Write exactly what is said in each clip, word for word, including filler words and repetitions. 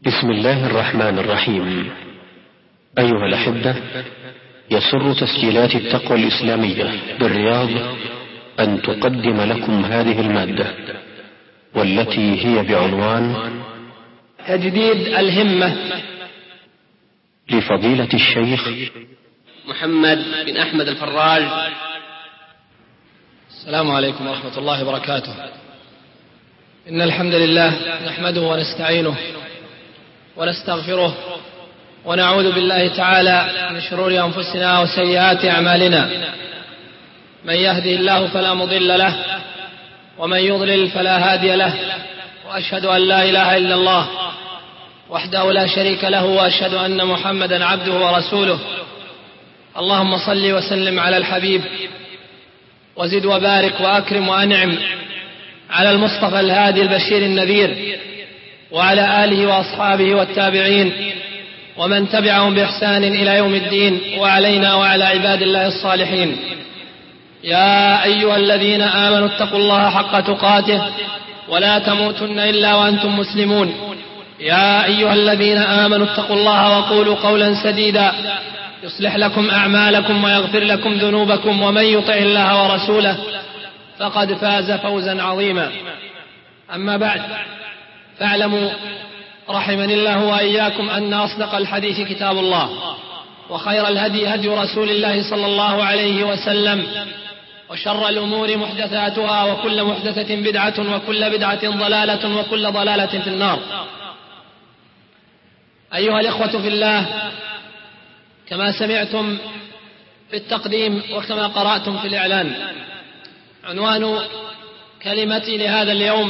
بسم الله الرحمن الرحيم. أيها الأحبة، يسر تسجيلات التقوى الإسلامية بالرياض أن تقدم لكم هذه المادة، والتي هي بعنوان تجديد الهمة، لفضيلة الشيخ محمد بن أحمد الفراج. السلام عليكم ورحمة الله وبركاته. إن الحمد لله نحمده ونستعينه ونستغفره ونعوذ بالله تعالى من شرور أنفسنا وسيئات أعمالنا. من يهده الله فلا مضل له ومن يضلل فلا هادي له، وأشهد أن لا إله إلا الله وحده لا شريك له، وأشهد أن محمدا عبده ورسوله. اللهم صل وسلم على الحبيب، وزد وبارك وأكرم وأنعم على المصطفى الهادي البشير النذير، وعلى آله وأصحابه والتابعين ومن تبعهم بإحسان إلى يوم الدين، وعلينا وعلى عباد الله الصالحين. يا أيها الذين آمنوا اتقوا الله حق تقاته ولا تموتن إلا وأنتم مسلمون. يا أيها الذين آمنوا اتقوا الله وقولوا قولا سديدا يصلح لكم أعمالكم ويغفر لكم ذنوبكم، ومن يطع الله ورسوله فقد فاز فوزا عظيما. أما بعد، فاعلموا رحمني الله وإياكم أن أصدق الحديث كتاب الله، وخير الهدي هدي رسول الله صلى الله عليه وسلم، وشر الأمور محدثاتها، وكل محدثة بدعة، وكل بدعة ضلالة، وكل ضلالة في النار. أيها الإخوة في الله، كما سمعتم في التقديم وكما قرأتم في الإعلان، عنوان كلمتي لهذا اليوم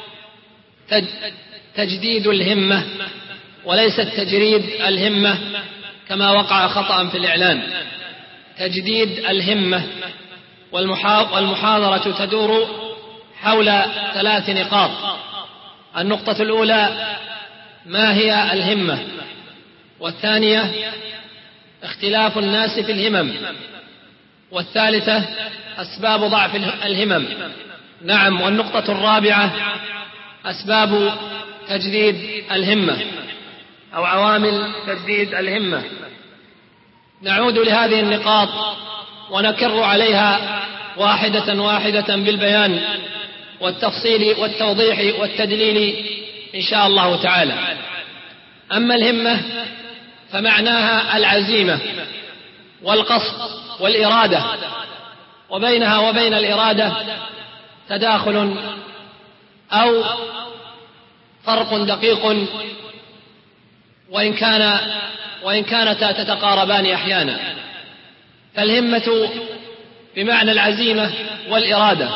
تجديد الهمة، وليست تجريد الهمة كما وقع خطأ في الإعلان. تجديد الهمة. والمحاضرة تدور حول ثلاث نقاط. النقطة الأولى: ما هي الهمة؟ والثانية: اختلاف الناس في الهمم. والثالثة: أسباب ضعف الهمم. نعم. والنقطة الرابعة: أسباب تجديد الهمة أو عوامل تجديد الهمة. نعود لهذه النقاط ونكر عليها واحدة واحدة بالبيان والتفصيل والتوضيح والتدليل إن شاء الله تعالى. أما الهمة فمعناها العزيمة والقصد والإرادة، وبينها وبين الإرادة تداخل أو فرق دقيق، وإن كان وإن كانتا تتقاربان أحيانا. فالهمة بمعنى العزيمة والإرادة،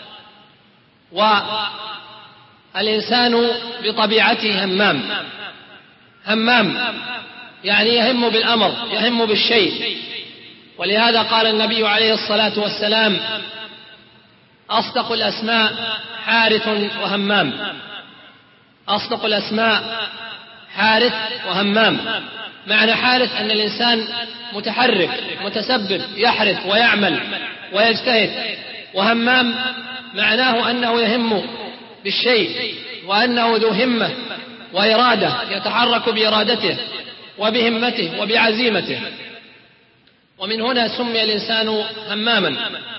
والإنسان بطبيعته همام. همام يعني يهم بالأمر، يهم بالشيء. ولهذا قال النبي عليه الصلاة والسلام: أصدق الأسماء حارث وهمام. أصدق الأسماء حارث وهمام. معنى حارث أن الإنسان متحرك متسبب، يحرث ويعمل ويجتهد. وهمام معناه أنه يهم بالشيء، وأنه ذو همة وإرادة، يتحرك بإرادته وبهمته وبعزيمته. ومن هنا سمي الإنسان هماما.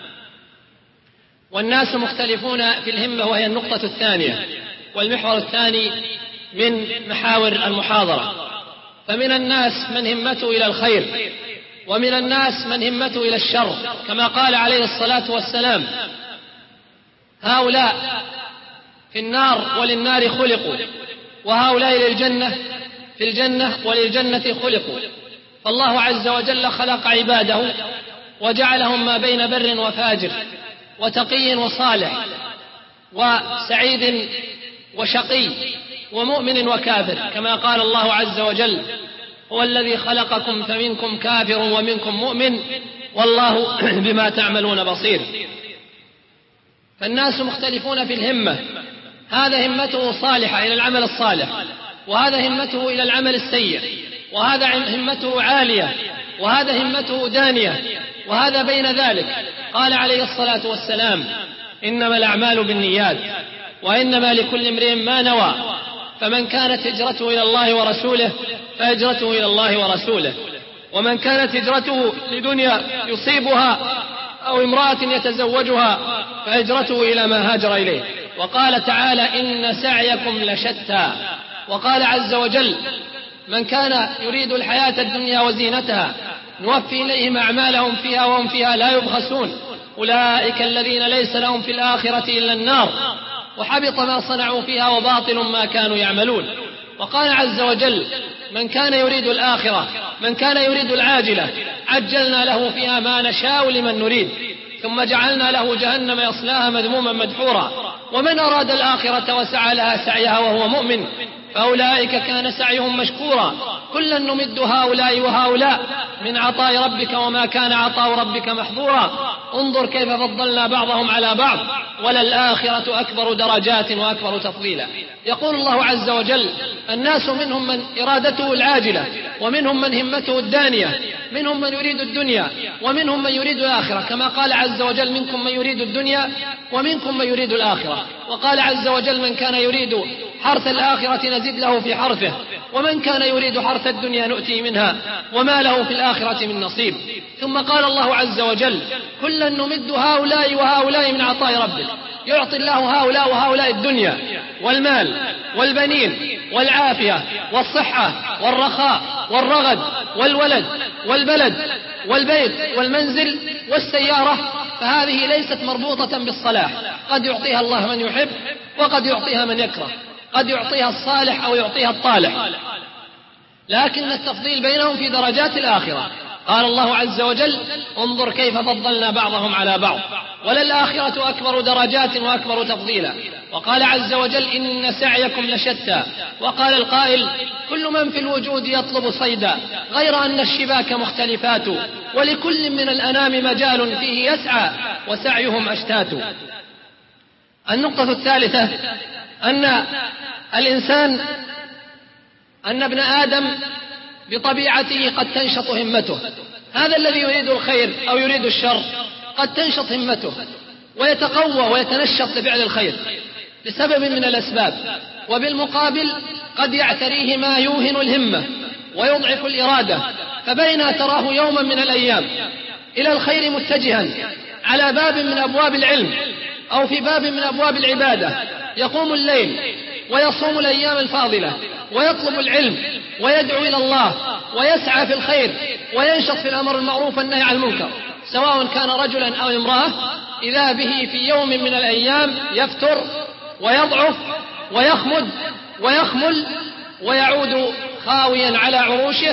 والناس مختلفون في الهمة، وهي النقطة الثانية والمحور الثاني من محاور المحاضرة. فمن الناس من همته إلى الخير، ومن الناس من همته إلى الشر، كما قال عليه الصلاة والسلام: هؤلاء في النار وللنار خلقوا، وهؤلاء للجنة في الجنة وللجنة خلقوا. فالله عز وجل خلق عباده وجعلهم ما بين بر وفاجر، وتقي وصالح، وسعيد وشقي، ومؤمن وكافر، كما قال الله عز وجل: هو الذي خلقكم فمنكم كافر ومنكم مؤمن والله بما تعملون بصير. فالناس مختلفون في الهمة. هذا همته صالحة إلى العمل الصالح، وهذا همته إلى العمل السيء، وهذا همته عالية، وهذا همته دانية، وهذا بين ذلك. قال عليه الصلاة والسلام: إنما الأعمال بالنيات وإنما لكل امرئ ما نوى. فمن كانت هجرته إلى الله ورسوله فهجرته إلى الله ورسوله، ومن كانت هجرته لدنيا يصيبها أو امرأة يتزوجها فهجرته إلى ما هاجر إليه. وقال تعالى إن سعيكم لشتى. وقال عز وجل من كان يريد الحياة الدنيا وزينتها نوفي إليهم أعمالهم فيها وهم فيها لا يبخسون أولئك الذين ليس لهم في الآخرة إلا النار وحبط ما صنعوا فيها وباطل ما كانوا يعملون. وقال عز وجل من كان يريد الآخرة من كان يريد العاجلة عجلنا له فيها ما نشاء لمن نريد ثم جعلنا له جهنم يصلاها مذموما مدحورا ومن أراد الآخرة وسعى لها سعيها وهو مؤمن فأولئك كان سعيهم مشكورا كلا نمد هؤلاء وهؤلاء من عطاء ربك وما كان عطاء ربك محظورا انظر كيف فضلنا بعضهم على بعض وللآخرة أكبر درجات وأكبر تفضيلا. يقول الله عز وجل الناس منهم من إرادته العاجلة ومنهم من همته الدانية منهم من يريد الدنيا ومنهم من يريد الآخرة كما قال عز وجل منكم من يريد الدنيا ومنكم من يريد الآخرة. وقال عز وجل من كان يريد حرث الآخرة نزد له في حرثه ومن كان يريد حرث الدنيا نؤتي منها وما له في الآخرة من نصيب. ثم قال الله عز وجل كلا نمد هؤلاء وهؤلاء من عطاء ربك يعطي الله هؤلاء وهؤلاء الدنيا والمال والبنين والعافية والصحة والرخاء والرغد والولد والبلد والبيت والمنزل والسيارة فهذه ليست مربوطة بالصلاح قد يعطيها الله من يحب وقد يعطيها من يكره قد يعطيها الصالح أو يعطيها الطالح لكن التفضيل بينهم في درجات الآخرة. قال الله عز وجل انظر كيف فضلنا بعضهم على بعض وللآخرة أكبر درجات وأكبر تفضيلا. وقال عز وجل إن سعيكم لشتى. وقال القائل كل من في الوجود يطلب صيدا غير أن الشباك مختلفات ولكل من الأنام مجال فيه يسعى وسعيهم أشتات. النقطة الثالثة أن الإنسان أن ابن آدم بطبيعته قد تنشط همته. هذا الذي يريد الخير أو يريد الشر قد تنشط همته ويتقوى ويتنشط لفعل الخير لسبب من الأسباب وبالمقابل قد يعتريه ما يوهن الهمة ويضعف الإرادة فبين تراه يوما من الأيام إلى الخير متجها على باب من أبواب العلم أو في باب من أبواب العبادة يقوم الليل ويصوم الأيام الفاضلة ويطلب العلم ويدعو إلى الله ويسعى في الخير وينشط في الأمر المعروف والنهي عن المنكر سواء كان رجلا أو امرأة إذا به في يوم من الأيام يفتر ويضعف ويخمد ويخمل ويعود خاويا على عروشه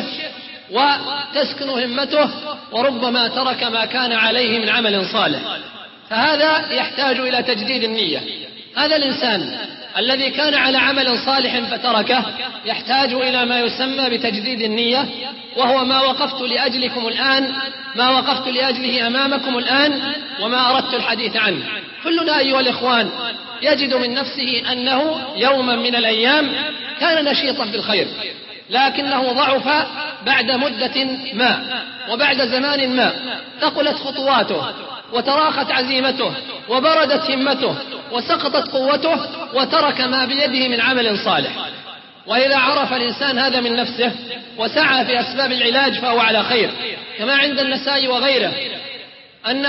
وتسكن همته وربما ترك ما كان عليه من عمل صالح. فهذا يحتاج إلى تجديد النية. هذا الإنسان الذي كان على عمل صالح فتركه يحتاج إلى ما يسمى بتجديد النية وهو ما وقفت لأجلكم الآن ما وقفت لأجله أمامكم الآن وما أردت الحديث عنه. كلنا أيها الإخوان يجد من نفسه أنه يوما من الأيام كان نشيطا بالخير لكنه ضعف بعد مدة ما وبعد زمان ما ثقلت خطواته وتراخت عزيمته وبردت همته وسقطت قوته وترك ما بيده من عمل صالح. وإذا عرف الإنسان هذا من نفسه وسعى في أسباب العلاج فهو على خير كما عند النسائي وغيره أن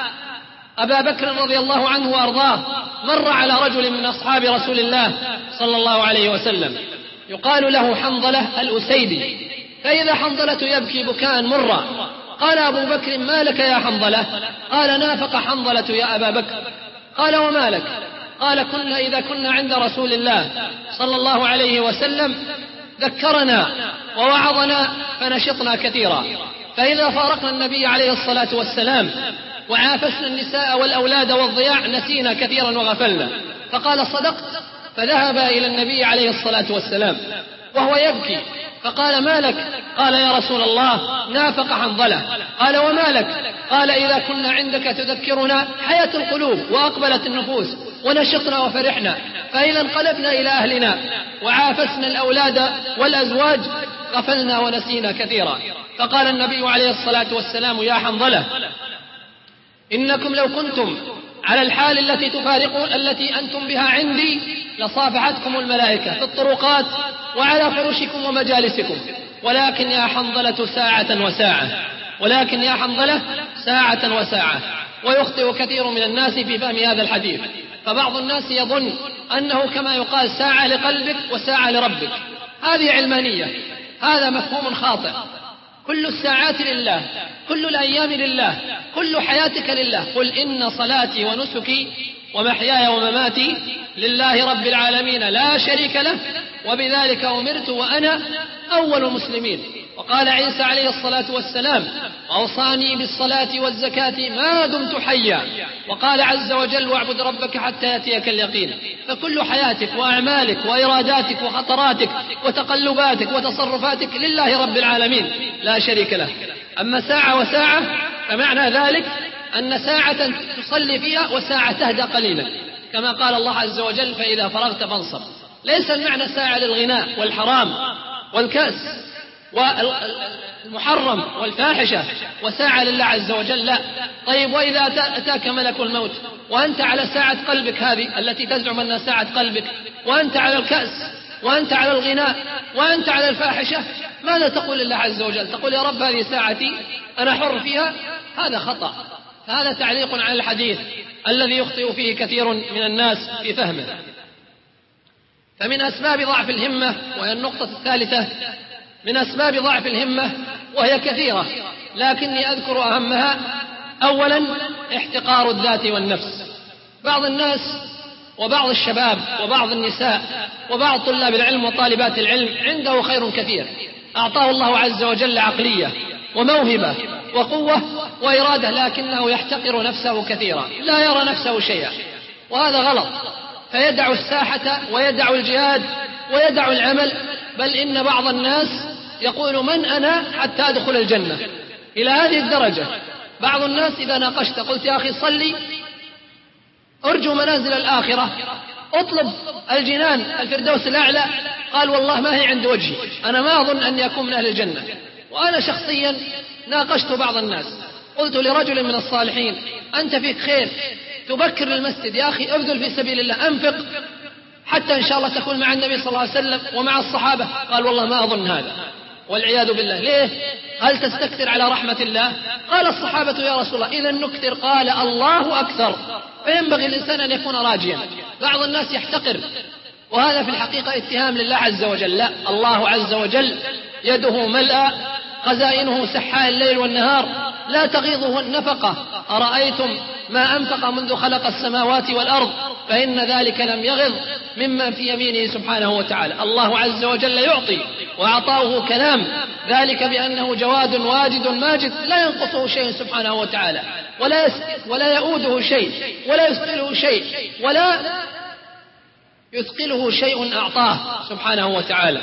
أبا بكر رضي الله عنه وأرضاه مر على رجل من أصحاب رسول الله صلى الله عليه وسلم يقال له حنظلة الأسيدي فإذا حنظلة يبكي بكاء مرا قال أبو بكر ما لك يا حنظلة؟ قال نافق حنظلة يا أبا بكر. قال وما لك؟ قال كنا إذا كنا عند رسول الله صلى الله عليه وسلم ذكرنا ووعظنا فنشطنا كثيرا فإذا فارقنا النبي عليه الصلاة والسلام وعافسنا النساء والأولاد والضياع نسينا كثيرا وغفلنا. فقال صدقت. فذهب إلى النبي عليه الصلاة والسلام وهو يبكي فقال ما لك؟ قال يا رسول الله نافق حنظلة. قال وما لك؟ قال إذا كنا عندك تذكرنا حياة القلوب وأقبلت النفوس ونشطنا وفرحنا فإذا انقلبنا إلى أهلنا وعافسنا الأولاد والأزواج غفلنا ونسينا كثيرا. فقال النبي عليه الصلاة والسلام يا حنظلة إنكم لو كنتم على الحال التي تفارقون التي أنتم بها عندي لصافحتكم الملائكة في الطرقات وعلى فرشكم ومجالسكم، ولكن يا حنظلة ساعة وساعة، ولكن يا حنظلة ساعة وساعة. ويخطئ كثير من الناس في فهم هذا الحديث، فبعض الناس يظن أنه كما يقال ساعة لقلبك وساعة لربك، هذه علمانية، هذا مفهوم خاطئ. كل الساعات لله، كل الأيام لله، كل حياتك لله. قل إن صلاتي ونسكي ومحياي ومماتي لله رب العالمين لا شريك له وبذلك أمرت وأنا أول المسلمين. وقال عيسى عليه الصلاة والسلام أوصاني بالصلاة والزكاة ما دمت حيا. وقال عز وجل واعبد ربك حتى يأتيك اليقين. فكل حياتك وأعمالك وإراداتك وخطراتك وتقلباتك وتصرفاتك لله رب العالمين لا شريك له. أما ساعة وساعة فمعنى ذلك أن ساعة تصلي فيها وساعة تهدى قليلا، كما قال الله عز وجل فإذا فرغت فانصب. ليس المعنى ساعة للغناء والحرام والكأس والمحرم والفاحشة وساعة لله عز وجل، لا. طيب وإذا أتاك ملك الموت وأنت على ساعة قلبك هذه التي تزعم أنها ساعة قلبك، وأنت على الكأس وأنت على الغناء وأنت على الفاحشة، ماذا تقول لله عز وجل؟ تقول يا رب هذه ساعتي أنا حر فيها؟ هذا خطأ. هذا تعليق على الحديث الذي يخطئ فيه كثير من الناس في فهمه. فمن أسباب ضعف الهمة، وهي النقطة الثالثة من أسباب ضعف الهمة وهي كثيرة لكني أذكر أهمها، أولا احتقار الذات والنفس. بعض الناس وبعض الشباب وبعض النساء وبعض طلاب العلم وطالبات العلم عنده خير كثير، أعطاه الله عز وجل عقلية وموهبة وقوة وإرادة، لكنه يحتقر نفسه كثيرا، لا يرى نفسه شيئا، وهذا غلط. فيدع الساحة ويدع الجهاد ويدع العمل، بل إن بعض الناس يقول من أنا حتى أدخل الجنة، إلى هذه الدرجة. بعض الناس إذا ناقشت قلت يا أخي صلي أرجو منازل الآخرة، أطلب الجنان الفردوس الأعلى، قال والله ما هي عند وجهي، أنا ما أظن أن يكون من أهل الجنة. وأنا شخصيا ناقشت بعض الناس، قلت لرجل من الصالحين أنت فيك خير، تبكر للمسجد يا أخي، أبذل في سبيل الله، أنفق حتى إن شاء الله تكون مع النبي صلى الله عليه وسلم ومع الصحابة. قال والله ما أظن هذا، والعياذ بالله. ليه؟ هل تستكثر على رحمة الله؟ قال الصحابة يا رسول الله إذا نكثر، قال الله أكثر. فينبغي الإنسان أن يكون راجيا. بعض الناس يحتقر، وهذا في الحقيقة اتهام لله عز وجل. لا، الله عز وجل يده ملأى، خزائنه سحاء الليل والنهار، لا تغيضه النفقة. أرأيتم ما أنفق منذ خلق السماوات والأرض فإن ذلك لم يغض مما في يمينه سبحانه وتعالى. الله عز وجل يعطي وعطاؤه كلام، ذلك بأنه جواد واجد ماجد لا ينقصه شيء سبحانه وتعالى، ولا ولا يؤوده شيء ولا يثقله شيء ولا يثقله شيء أعطاه سبحانه وتعالى.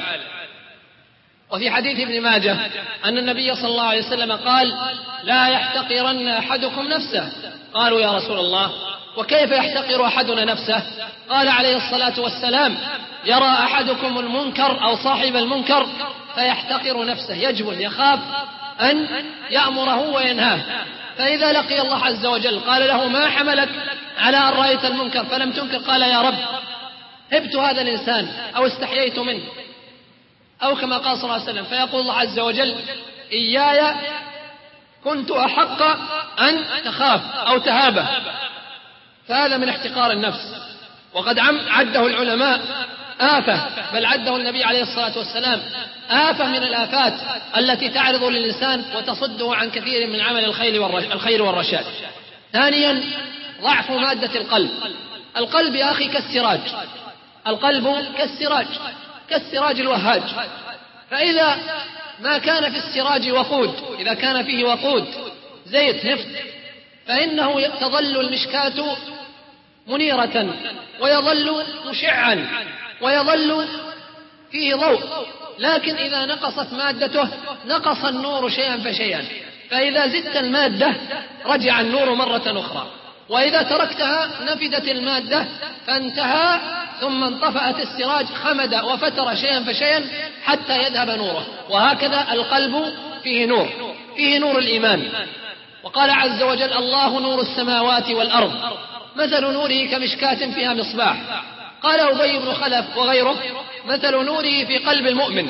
وفي حديث ابن ماجه أن النبي صلى الله عليه وسلم قال لا يحتقرن أحدكم نفسه. قالوا يا رسول الله وكيف يحتقر أحدنا نفسه؟ قال عليه الصلاة والسلام يرى أحدكم المنكر أو صاحب المنكر فيحتقر نفسه، يجبن يخاف أن يأمره وينهاه، فإذا لقي الله عز وجل قال له ما حملك على أن رأيت المنكر فلم تنكر؟ قال يا رب هبت هذا الإنسان أو استحييت منه، أو كما قال صلى الله عليه وسلم. فيقول الله عز وجل إياي كنت أحق أن تخاف أو تهابه. فهذا من احتقار النفس، وقد عده العلماء آفة، بل عده النبي عليه الصلاة والسلام آفة من الآفات التي تعرض للإنسان وتصده عن كثير من عمل الخير والرشاد. ثانيا ضعف مادة القلب. القلب يا أخي كالسراج، القلب كالسراج كالسراج الوهاج، فإذا ما كان في السراج وقود، إذا كان فيه وقود زيت نفط فإنه تظل المشكاة منيرة ويظل مشعا ويظل فيه ضوء، لكن إذا نقصت مادته نقص النور شيئا فشيئا، فإذا زدت المادة رجع النور مرة أخرى، وإذا تركتها نفدت المادة فانتهى ثم انطفأت السراج، خمد وفتر شيئا فشيئا حتى يذهب نوره. وهكذا القلب فيه نور، فيه نور الإيمان. وقال عز وجل الله نور السماوات والأرض مثل نوره كمشكاة فيها مصباح قال أبي بن خلف وغيره: مثل نوره في قلب المؤمن.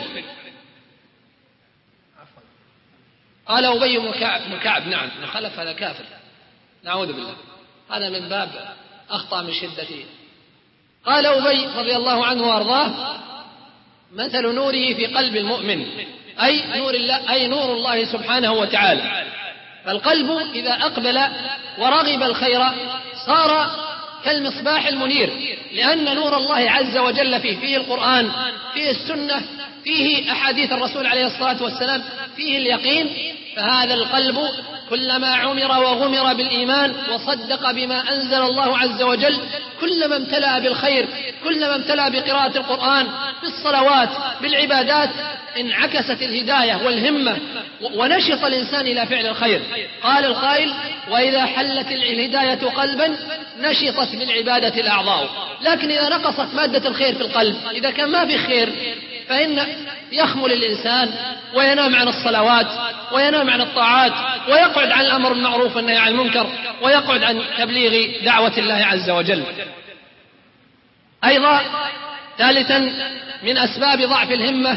قال أبي بن كعب, كعب نعم بن خلف هذا كافر، نعوذ بالله، هذا من باب أخطأ من شدته. قال أبي رضي الله عنه وأرضاه: مثل نوره في قلب المؤمن، أي نور الله, أي نور الله سبحانه وتعالى. فالقلب إذا أقبل ورغب الخير صار كالمصباح المنير، لأن نور الله عز وجل فيه فيه القرآن، فيه السنة، فيه أحاديث الرسول عليه الصلاة والسلام، فيه اليقين. فهذا القلب كلما عمر وغمر بالإيمان وصدق بما أنزل الله عز وجل كلما امتلأ بالخير، كلما امتلأ بقراءة القرآن، بالصلوات، بالعبادات، انعكست الهداية والهمة ونشط الإنسان إلى فعل الخير. قال القائل: وإذا حلت الهداية قلبا نشطت بالعبادة الأعضاء. لكن إذا نقصت مادة الخير في القلب، إذا كان ما في خير، فإن يخمل الإنسان وينام عن الصلوات وينام عن الطاعات ويقعد عن الأمر بالمعروف والنهي عن المنكر ويقعد عن تبليغ دعوة الله عز وجل. أيضا ثالثا من أسباب ضعف الهمة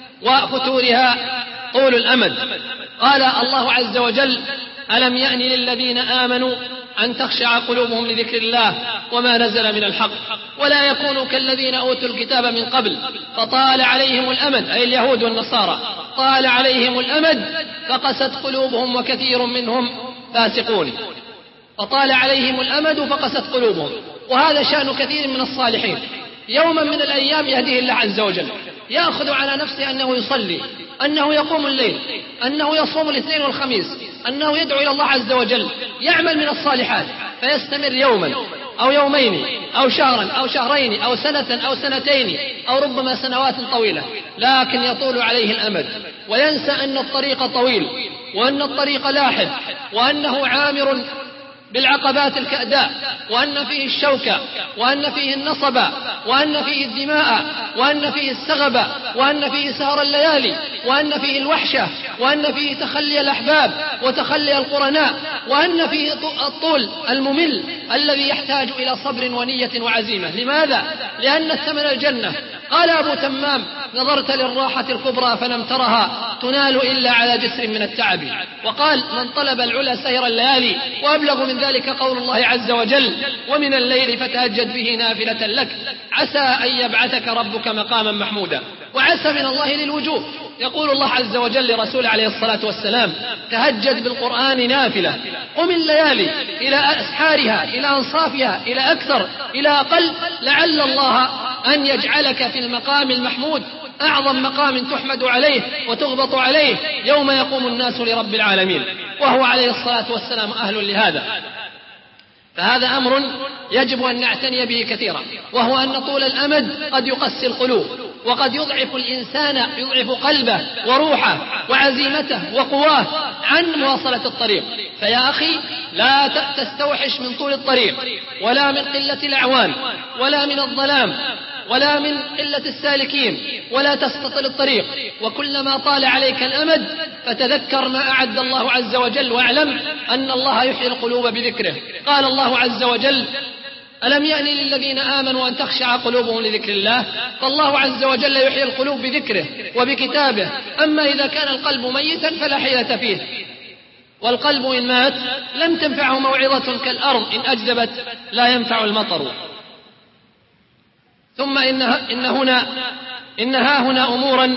وفتورها طول الأمد. قال الله عز وجل: ألم يأن للذين آمنوا أن تخشع قلوبهم لذكر الله وما نزل من الحق ولا يكونوا كالذين أوتوا الكتاب من قبل فطال عليهم الأمد، أي اليهود والنصارى، طال عليهم الأمد فقست قلوبهم وكثير منهم فاسقون. فطال عليهم الأمد فقست قلوبهم، وهذا شأن كثير من الصالحين. يوما من الأيام يهديه الله عز وجل، يأخذ على نفسه أنه يصلي، أنه يقوم الليل، أنه يصوم الاثنين والخميس، أنه يدعو إلى الله عز وجل، يعمل من الصالحات، فيستمر يوما أو يومين أو شهرا أو شهرين أو سنة أو سنتين أو ربما سنوات طويلة، لكن يطول عليه الأمد وينسى أن الطريق طويل وأن الطريق لاحق وأنه عامر بالعقبات الكأداء، وأن فيه الشوكة، وأن فيه النصب، وأن فيه الدماء، وأن فيه السغب، وأن فيه سهر الليالي، وأن فيه الوحشة، وأن فيه تخلي الأحباب وتخلي القرناء، وأن فيه الطول الممل الذي يحتاج إلى صبر ونية وعزيمة. لماذا؟ لأن الثمن الجنة. قال أبو تمام: نظرت للراحة الكبرى فلم ترها تنال إلا على جسر من التعب. وقال: من طلب العلا سهر الليالي. وأبلغ من ذلك قول الله عز وجل: ومن الليل فتهجد به نافلة لك عسى أن يبعثك ربك مقاما محمودا. وعسى من الله للوجوب. يقول الله عز وجل لرسوله عليه الصلاة والسلام: تهجد بالقرآن نافلة، قم الليالي إلى أسحارها، إلى أنصافها، إلى أكثر، إلى أقل، لعل الله أن يجعلك في المقام المحمود، أعظم مقام تحمد عليه وتغبط عليه يوم يقوم الناس لرب العالمين، وهو عليه الصلاة والسلام أهل لهذا. فهذا أمر يجب أن نعتني به كثيرا، وهو أن طول الأمد قد يقسي القلوب، وقد يضعف الإنسان، يضعف قلبه وروحه وعزيمته وقواه عن مواصلة الطريق. فيا أخي لا تستوحش من طول الطريق، ولا من قلة الأعوان، ولا من الظلام، ولا من قلة السالكين، ولا تستطل الطريق. وكلما طال عليك الأمد فتذكر ما أعد الله عز وجل، واعلم أن الله يحيي القلوب بذكره. قال الله عز وجل: ألم يأن للذين آمنوا أن تخشع قلوبهم لذكر الله. فالله عز وجل يحيي القلوب بذكره وبكتابه. أما إذا كان القلب ميتا فلا حيلة فيه، والقلب إن مات لم تنفعه موعظة كالأرض إن أجدبت لا ينفع المطر. ثم إنها إن هنا إنها هنا أمورا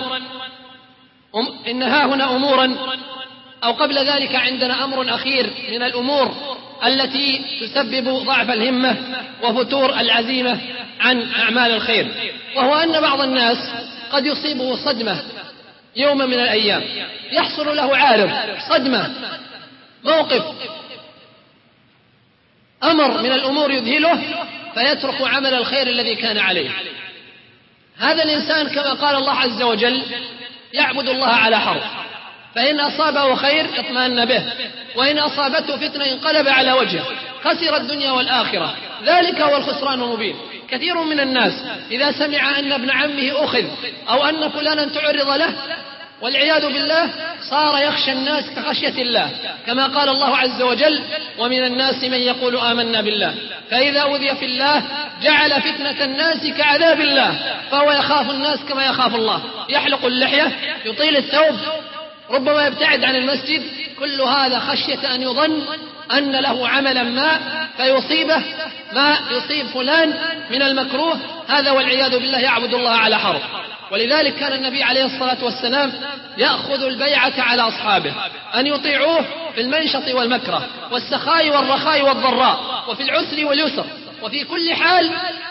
إنها هنا أمورا أو قبل ذلك عندنا أمر أخير من الأمور التي تسبب ضعف الهمة وفتور العزيمة عن أعمال الخير، وهو أن بعض الناس قد يصيبه صدمة يوم من الأيام، يحصل له عارض، صدمة، موقف، أمر من الأمور يذهله فيترك عمل الخير الذي كان عليه. هذا الإنسان كما قال الله عز وجل يعبد الله على حرف، فإن أصابه خير اطمأن به، وإن أصابته فتنة انقلب على وجهه، خسر الدنيا والآخرة. ذلك هو الخسران المبين. كثير من الناس إذا سمع أن ابن عمه أخذ أو أن فلانا تعرض له والعياذ بالله صار يخشى الناس كخشية الله، كما قال الله عز وجل: ومن الناس من يقول آمنا بالله فإذا أوذي في الله جعل فتنة الناس كعذاب الله، فهو يخاف الناس كما يخاف الله، يحلق اللحية، يطيل الثوب، ربما يبتعد عن المسجد، كل هذا خشية أن يظن أن له عملا ما فيصيبه ما يصيب فلان من المكروه، هذا والعياذ بالله يعبد الله على حرف. ولذلك كان النبي عليه الصلاة والسلام يأخذ البيعة على أصحابه أن يطيعوه في المنشط والمكره والسخاء والرخاء والضراء وفي العسر واليسر وفي كل حال،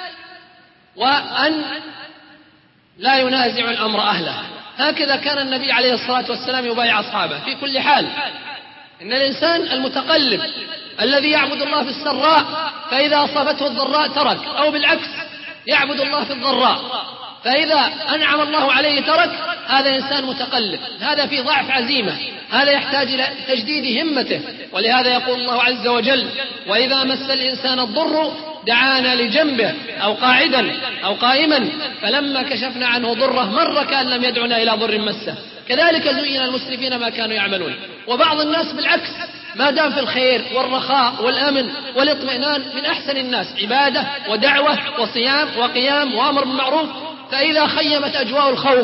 وأن لا ينازع الأمر أهله. هكذا كان النبي عليه الصلاة والسلام يبايع أصحابه في كل حال. إن الإنسان المتقلب الذي يعبد الله في السراء فإذا أصابته الضراء ترك، أو بالعكس يعبد الله في الضراء فإذا أنعم الله عليه ترك، هذا إنسان متقلب، هذا في ضعف عزيمة، هذا يحتاج إلى تجديد همته. ولهذا يقول الله عز وجل: وإذا مس الإنسان الضر دعانا لجنبه أو قاعدا أو قائما فلما كشفنا عنه ضره مر كأن لم يدعنا إلى ضر مسه. كذلك زين المسرفين ما كانوا يعملون. وبعض الناس بالعكس، ما دام في الخير والرخاء والأمن والاطمئنان من أحسن الناس عبادة ودعوة وصيام وقيام وأمر بالمعروف، فإذا خيمت أجواء الخوف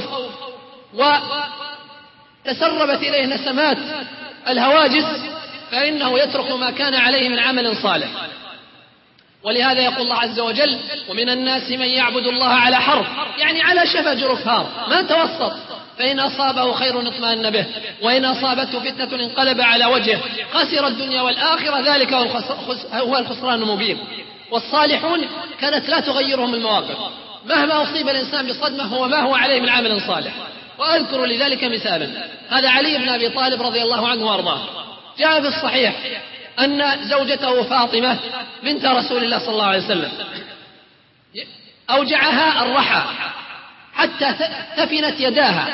وتسربت إليه نسمات الهواجس فإنه يترك ما كان عليه من عمل صالح. ولهذا يقول الله عز وجل: ومن الناس من يعبد الله على حرف، يعني على شفا جرف هار، ما توسط، فإن أصابه خير اطمأن به وإن أصابته فتنة انقلب على وجهه خسر الدنيا والآخرة، ذلك هو الخسران المبين. والصالحون كانت لا تغيرهم المواقف، مهما أصيب الإنسان بصدمة هو ما هو عليه من عمل صالح. وأذكر لذلك مثالا، هذا علي بن أبي طالب رضي الله عنه وأرضاه، جاء في الصحيح أن زوجته فاطمة بنت رسول الله صلى الله عليه وسلم أوجعها الرحى حتى تفنت يداها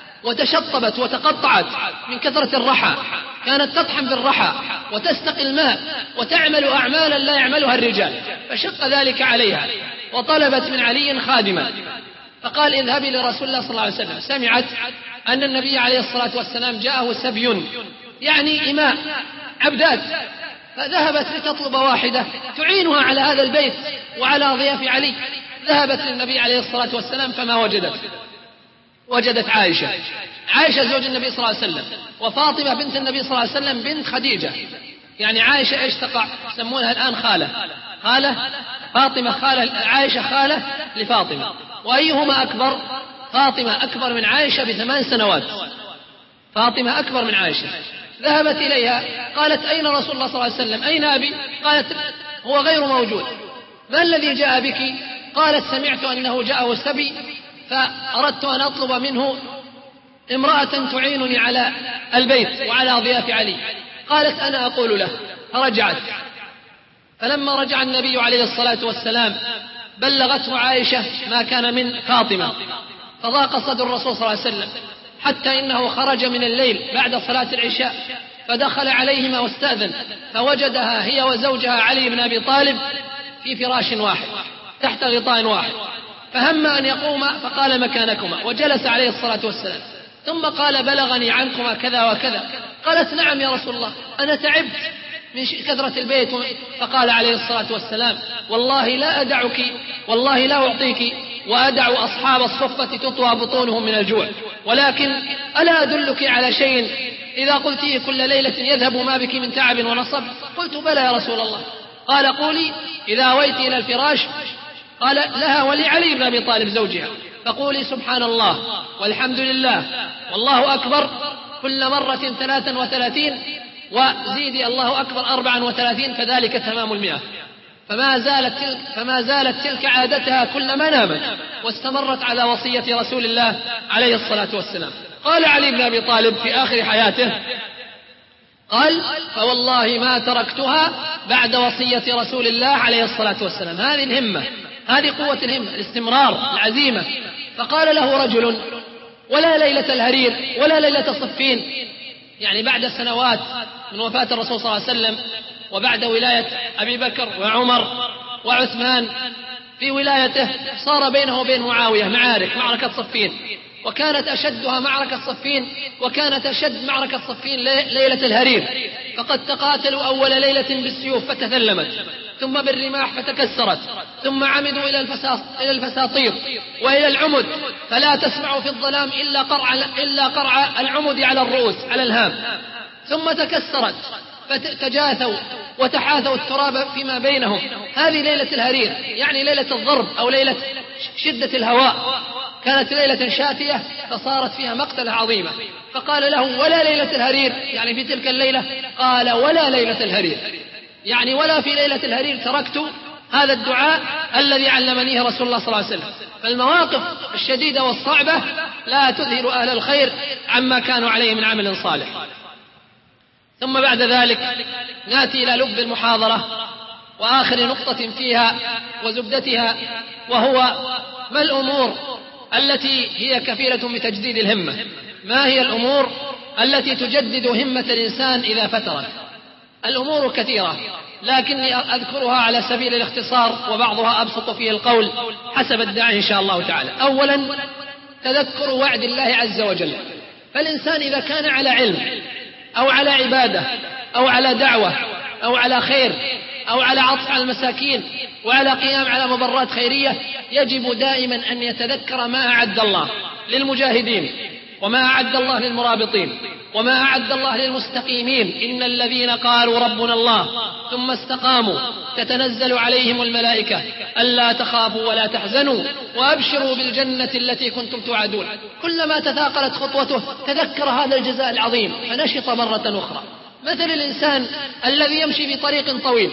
وتشطبت وتقطعت من كثرة الرحى، كانت تطحن بالرحى وتستقي الماء وتعمل أعمالا لا يعملها الرجال، فشق ذلك عليها وطلبت من علي خادما، فقال: اذهبي لرسول الله صلى الله عليه وسلم. سمعت أن النبي عليه الصلاة والسلام جاءه سبي، يعني إماء عبدات، فذهبت لتطلب واحدة تعينها على هذا البيت وعلى ضياف علي. ذهبت للنبي عليه الصلاة والسلام فما وجدت، وجدت عائشة عائشة زوج النبي صلى الله عليه وسلم، وفاطمة بنت النبي صلى الله عليه وسلم بنت خديجة، يعني عائشة إيش تقع يسمونها الآن خالة خالة فاطمة خالة عائشة خالة لفاطمة. وأيهما أكبر؟ فاطمة أكبر من عائشة بثمان سنوات، فاطمة أكبر من عائشة. ذهبت إليها قالت: أين رسول الله صلى الله عليه وسلم؟ أين أبي؟ قالت: هو غير موجود. ما الذي جاء بك؟ قالت: سمعت أنه جاءه سبي فأردت أن أطلب منه امرأة تعينني على البيت وعلى ضياف علي. قالت: أنا أقول له. فرجعت، فلما رجع النبي عليه الصلاة والسلام بلغته عائشة ما كان من فاطمة، فضاق صدر الرسول صلى الله عليه وسلم، حتى إنه خرج من الليل بعد صلاة العشاء فدخل عليهما واستأذن، فوجدها هي وزوجها علي بن أبي طالب في فراش واحد تحت غطاء واحد، فهم أن يقوم فقال: مكانكما، وجلس عليه الصلاة والسلام. ثم قال: بلغني عنكما كذا وكذا. قالت: نعم يا رسول الله، أنا تعبت من كثرة البيت. فقال عليه الصلاة والسلام: والله لا أدعك، والله لا أعطيك وأدع أصحاب الصفة تطوى بطونهم من الجوع، ولكن ألا أدلك على شيء إذا قلتيه كل ليلة يذهب ما بك من تعب ونصب؟ قلت: بلى يا رسول الله. قال: قولي إذا أويت إلى الفراش، قال لها ولعلي بن أبي طالب زوجها، فقولي: سبحان الله والحمد لله والله أكبر كل مرة ثلاثا وثلاثين، وزيدي الله أكبر أربعا وثلاثين، فذلك تمام المئة. فما زالت تلك, فما زالت تلك عادتها كلما نامت، واستمرت على وصية رسول الله عليه الصلاة والسلام. قال علي بن أبي طالب في آخر حياته، قال: فوالله ما تركتها بعد وصية رسول الله عليه الصلاة والسلام. هذه الهمة، هذه قوة الهمة، الاستمرار، العزيمة. فقال له رجل: ولا ليلة الهرير ولا ليلة صفين، يعني بعد سنوات من وفاة الرسول صلى الله عليه وسلم وبعد ولاية أبي بكر وعمر وعثمان في ولايته، صار بينه وبين معاوية معارك، معركة صفين، وكانت أشدها معركة صفين، وكانت أشد معركة صفين ليلة الهرير، فقد تقاتلوا أول ليلة بالسيوف فتثلمت، ثم بالرماح فتكسرت، ثم عمدوا إلى إلى الفساطير وإلى العمد، فلا تسمع في الظلام إلا قرع إلا قرع العمد على الرؤوس على الهام، ثم تكسرت فتجاثوا وتحاثوا التراب فيما بينهم. هذه ليلة الهرير، يعني ليلة الضرب أو ليلة شدة الهواء، كانت ليلة شاتية فصارت فيها مقتلة عظيمة. فقال له: ولا ليلة الهرير، يعني في تلك الليلة. قال: ولا ليلة الهرير، يعني ولا في ليلة الهرير تركت هذا الدعاء الذي علمنيه رسول الله صلى الله عليه وسلم. فالمواقف الشديدة والصعبة لا تذهل أهل الخير عما كانوا عليه من عمل صالح. ثم بعد ذلك نأتي إلى لب المحاضرة وآخر نقطة فيها وزبدتها، وهو ما الأمور التي هي كفيلة بتجديد الهمة. ما هي الأمور التي تجدد همة الإنسان إذا فترت؟ الأمور كثيرة، لكني أذكرها على سبيل الاختصار، وبعضها أبسط فيه القول حسب الداعي إن شاء الله تعالى. أولا، تذكر وعد الله عز وجل. فالإنسان إذا كان على علم أو على عبادة أو على دعوة أو على خير أو على عطف على المساكين وعلى قيام على مبرات خيرية، يجب دائما أن يتذكر ما أعد الله للمجاهدين، وما أعد الله للمرابطين، وما أعد الله للمستقيمين. إن الذين قالوا ربنا الله ثم استقاموا تتنزل عليهم الملائكة ألا تخافوا ولا تحزنوا وأبشروا بالجنة التي كنتم توعدون. كلما تثاقلت خطوته تذكر هذا الجزاء العظيم فنشط مرة أخرى. مثل الإنسان الذي يمشي في طريق طويل،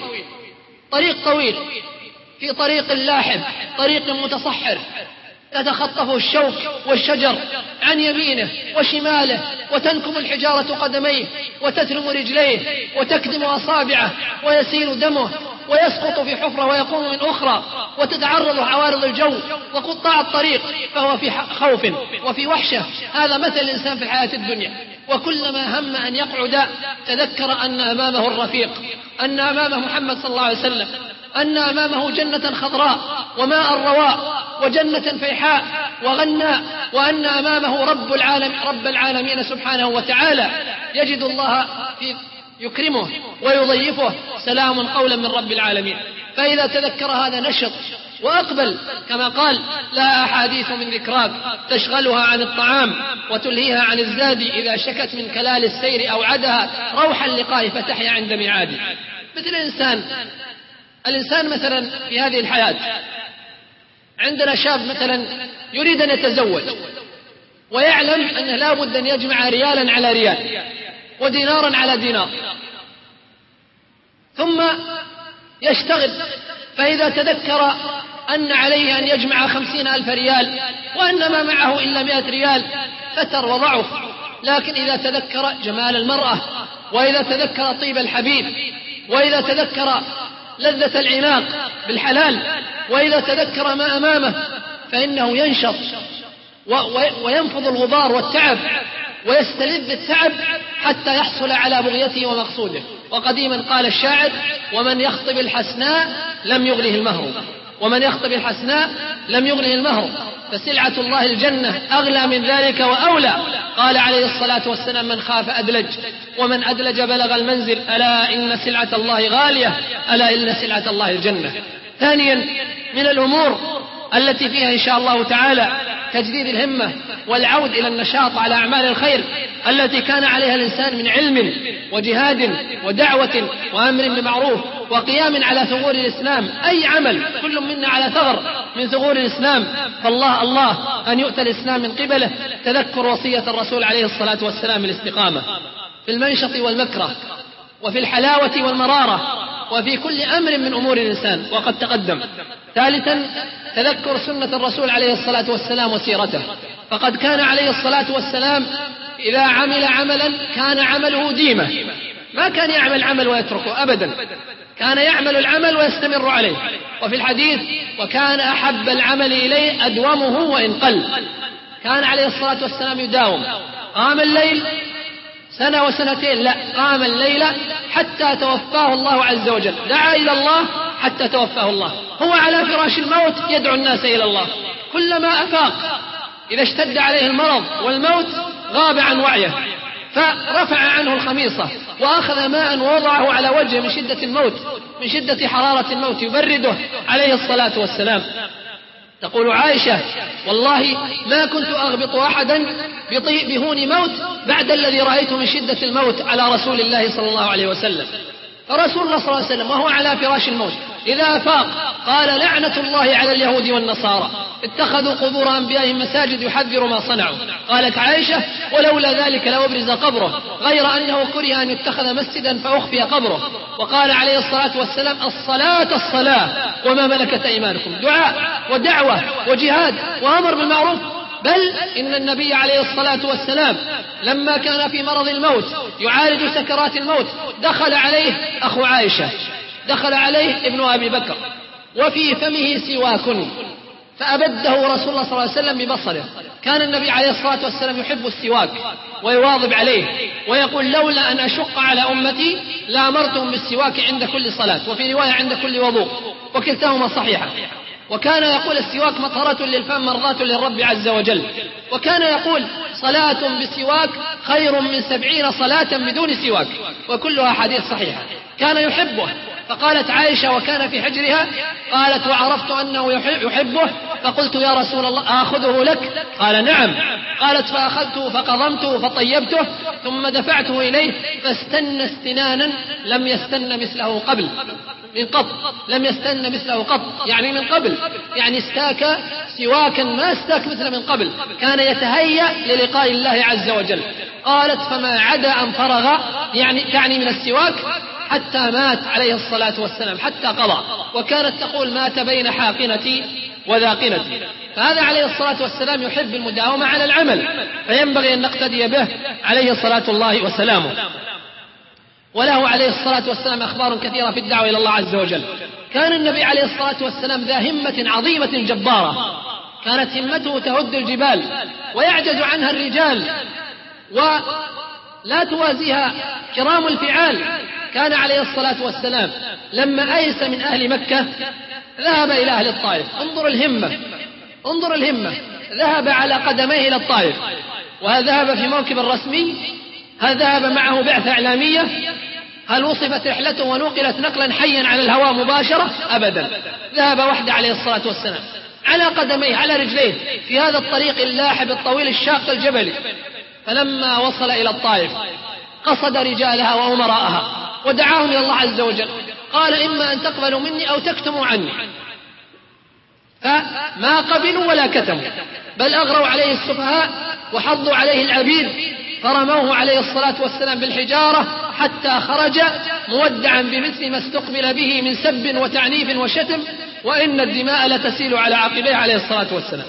طريق طويل في طريق لاحب، طريق متصحر، تتخطفه الشوك والشجر عن يمينه وشماله، وتنكم الحجارة قدميه وتتلم رجليه وتكدم أصابعه ويسيل دمه ويسقط في حفرة ويقوم من أخرى، وتتعرض عوارض الجو وقطاع الطريق، فهو في خوف وفي وحشة. هذا مثل الإنسان في الحياة الدنيا. وكلما هم أن يقعد تذكر أن أمامه الرفيق، أن أمامه محمد صلى الله عليه وسلم، أن أمامه جنة خضراء وماء رواء وجنة فيحاء وغناء، وأن أمامه رب العالم رب العالمين سبحانه وتعالى، يجد الله في يكرمه ويضيفه، سلام قولا من رب العالمين. فإذا تذكر هذا نشط وأقبل، كما قال: لا أحاديث من ذكراك تشغلها عن الطعام وتلهيها عن الزاد، إذا شكت من كلال السير أوعدها روح اللقاء فتحيا عند ميعادي. مثل الإنسان الإنسان مثلا في هذه الحياة، عندنا شاب مثلا يريد أن يتزوج، ويعلم أنه لا بد أن يجمع ريالا على ريال ودينارا على دينار، ثم يشتغل. فإذا تذكر أن عليه أن يجمع خمسين ألف ريال وأن ما معه إلا مئة ريال فتر وضعف. لكن إذا تذكر جمال المرأة، وإذا تذكر طيب الحبيب، وإذا تذكر لذة العناق بالحلال، وإذا تذكر ما أمامه، فإنه ينشط وينفض الغبار والتعب ويستلذ التعب حتى يحصل على بغيته ومقصوده. وقديما قال الشاعر: ومن يخطب الحسناء لم يغله المهر، ومن يخطب الحسناء لم يغله المهر، فسلعة الله الجنة أغلى من ذلك وأولى. قال عليه الصلاة والسلام: من خاف أدلج، ومن أدلج بلغ المنزل، ألا إن سلعة الله غالية، ألا إن سلعة الله الجنة. ثانيا، من الأمور التي فيها إن شاء الله تعالى تجديد الهمة والعود إلى النشاط على أعمال الخير التي كان عليها الإنسان من علم وجهاد ودعوة وأمر بمعروف وقيام على ثغور الإسلام. أي عمل كل منا على ثغر من ثغور الإسلام، فالله الله أن يؤتى الإسلام من قبله. تذكر وصية الرسول عليه الصلاة والسلام الاستقامة في المنشط والمكره، وفي الحلاوة والمرارة، وفي كل أمر من أمور الإنسان، وقد تقدم. ثالثا، تذكر سنة الرسول عليه الصلاة والسلام وسيرته، فقد كان عليه الصلاة والسلام إذا عمل عملا كان عمله ديمة، ما كان يعمل عمل ويتركه أبدا، كان يعمل العمل ويستمر عليه. وفي الحديث: وكان أحب العمل إليه أدومه وإن قل. كان عليه الصلاة والسلام يداوم، قام الليل سنة وسنتين، لا، قام الليل حتى توفاه الله عز وجل، دعا إلى الله حتى توفاه الله. هو على فراش الموت يدعو الناس إلى الله، كلما أفاق إذا اشتد عليه المرض والموت غاب عن وعيه، فرفع عنه الخميصة وأخذ ماء ووضعه على وجهه من شدة الموت، من شدة حرارة الموت يبرده عليه الصلاة والسلام. تقول عائشة: والله ما كنت أغبط أحدا بهون موت بعد الذي رأيته من شدة الموت على رسول الله صلى الله عليه وسلم. فرسول الله صلى الله عليه وسلم وهو على فراش الموت إذا أفاق قال: لعنة الله على اليهود والنصارى اتخذوا قبور أنبيائهم مساجد يحذر ما صنعوا. قالت عائشة: ولولا ذلك لأبرز قبره، غير أنه كره أن يتخذ مسجدا فأخفي قبره. وقال عليه الصلاة والسلام: الصلاة الصلاة وما ملكت أيمانكم، دعاء ودعوة وجهاد وأمر بالمعروف. بل إن النبي عليه الصلاة والسلام لما كان في مرض الموت يعالج سكرات الموت دخل عليه أخو عائشة، دخل عليه ابن أبي بكر وفي فمه سواك، فأبده رسول الله صلى الله عليه وسلم ببصره. كان النبي عليه الصلاة والسلام يحب السواك ويواظب عليه ويقول: لولا أن أشق على أمتي لأمرتهم بالسواك عند كل صلاة، وفي رواية عند كل وضوء، وكلتاهما صحيحة. وكان يقول: السواك مطهرة للفم مرضاة للرب عز وجل. وكان يقول: صلاة بسواك خير من سبعين صلاة بدون سواك، وكلها حديث صحيحة. كان يحبه. فقالت عائشة وكان في حجرها، قالت: وعرفت أنه يحبه فقلت: يا رسول الله آخذه لك؟ قال: نعم. قالت: فأخذته فقضمته فطيبته ثم دفعته إليه فاستن استنانا لم يستن مثله قبل من قط، لم يستن مثله قط يعني من قبل، يعني استاك سواكا ما استاك مثل من قبل، كان يتهيأ للقاء الله عز وجل. قالت: فما عدا أن فرغ، يعني تعني من السواك، حتى مات عليه الصلاة والسلام، حتى قضى. وكانت تقول: مات بين حاقنتي وذاقنتي. فهذا عليه الصلاة والسلام يحب المداومة على العمل، فينبغي أن نقتدي به عليه صلاة الله وسلامه. وله عليه الصلاة والسلام أخبار كثيرة في الدعوة إلى الله عز وجل. كان النبي عليه الصلاة والسلام ذا همة عظيمة جبارة، كانت همته تهد الجبال ويعجز عنها الرجال ولا توازيها كرام الفعال. كان عليه الصلاة والسلام لما أيس من أهل مكة ذهب إلى أهل الطائف. انظر الهمة، انظر الهمة، ذهب على قدميه إلى الطائف. وهل ذهب في موكب رسمي؟ هل ذهب معه بعثة إعلامية؟ هل وصفت رحلته ونقلت نقلا حيا على الهواء مباشرة؟ أبدا. ذهب وحده عليه الصلاة والسلام على قدميه على رجليه في هذا الطريق اللاحب الطويل الشاق الجبلي. فلما وصل إلى الطائف قصد رجالها وأمراءها ودعاهم إلى الله عز وجل. قال: إما أن تقبلوا مني أو تكتموا عني. فما قبلوا ولا كتموا، بل أغروا عليه السفهاء وحضوا عليه العبيد، فرموه عليه الصلاة والسلام بالحجارة حتى خرج مودعا بمثل ما استقبل به من سب وتعنيف وشتم، وإن الدماء لتسيل على عقبيه عليه الصلاة والسلام.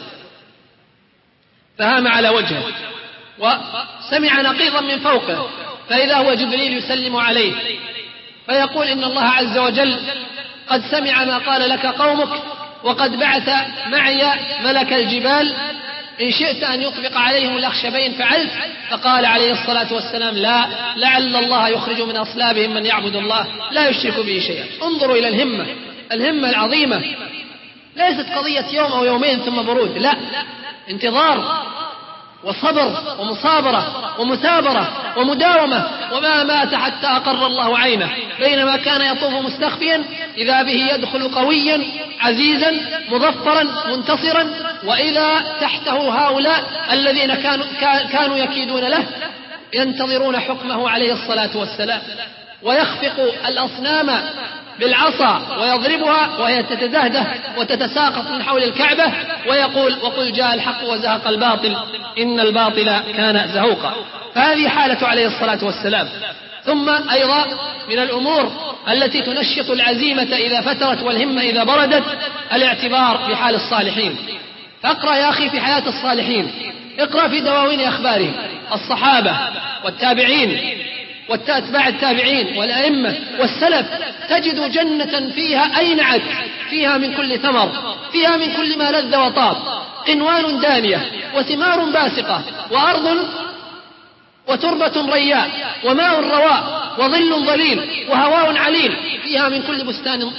فهام على وجهه وسمع نقيضا من فوقه، فإذا هو جبريل يسلم عليه فيقول: إن الله عز وجل قد سمع ما قال لك قومك، وقد بعث معي ملك الجبال، إن شئت أن يطبق عليهم الأخشبين فعلت. فقال عليه الصلاة والسلام: لا، لعل الله يخرج من أصلابهم من يعبد الله لا يشرك به شيئا. انظروا إلى الهمة، الهمة العظيمة، ليست قضية يوم أو يومين ثم برود، لا، انتظار وصبر ومصابرة ومثابرة ومداومة. وما مات حتى أقر الله عينه، بينما كان يطوف مستخفيا إذا به يدخل قويا عزيزا مظفرا منتصرا، وإذا تحته هؤلاء الذين كانوا, كانوا يكيدون له ينتظرون حكمه عليه الصلاة والسلام. ويخفق الأصنام بالعصا ويضربها وهي تتدهده وتتساقط من حول الكعبة ويقول: وقل جاء الحق وزهق الباطل إن الباطل كان زهوقا. فهذه حالة عليه الصلاة والسلام. ثم أيضا من الأمور التي تنشط العزيمة إذا فترت والهمة إذا بردت الاعتبار بحال الصالحين. فاقرأ يا أخي في حياة الصالحين، اقرأ في دواوين أخبارهم، الصحابة والتابعين واتباع التابعين والأئمة والسلف، تجد جنة فيها أينعت، فيها من كل ثمر، فيها من كل ما لذ وطاب، قنوان دانية وثمار باسقة وأرض وتربة رياء وماء رواء وظل ظليل وهواء عليل، فيها من كل بستان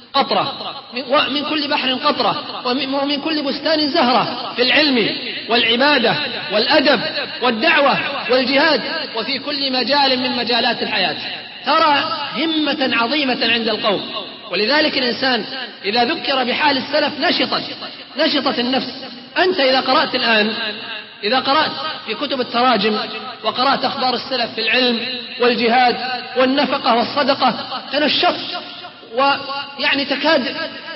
قطرة، ومن كل بحر قطرة، ومن كل بستان زهرة، في العلم والعبادة والأدب والدعوة والجهاد، وفي كل مجال من مجالات الحياة. ترى همة عظيمة عند القوم. ولذلك الإنسان إذا ذكر بحال السلف نشطت نشطت النفس. أنت إذا قرأت الآن إذا قرأت في كتب التراجم وقرأت أخبار السلف في العلم والجهاد والنفقة والصدقة تنشطت، ويعني تكاد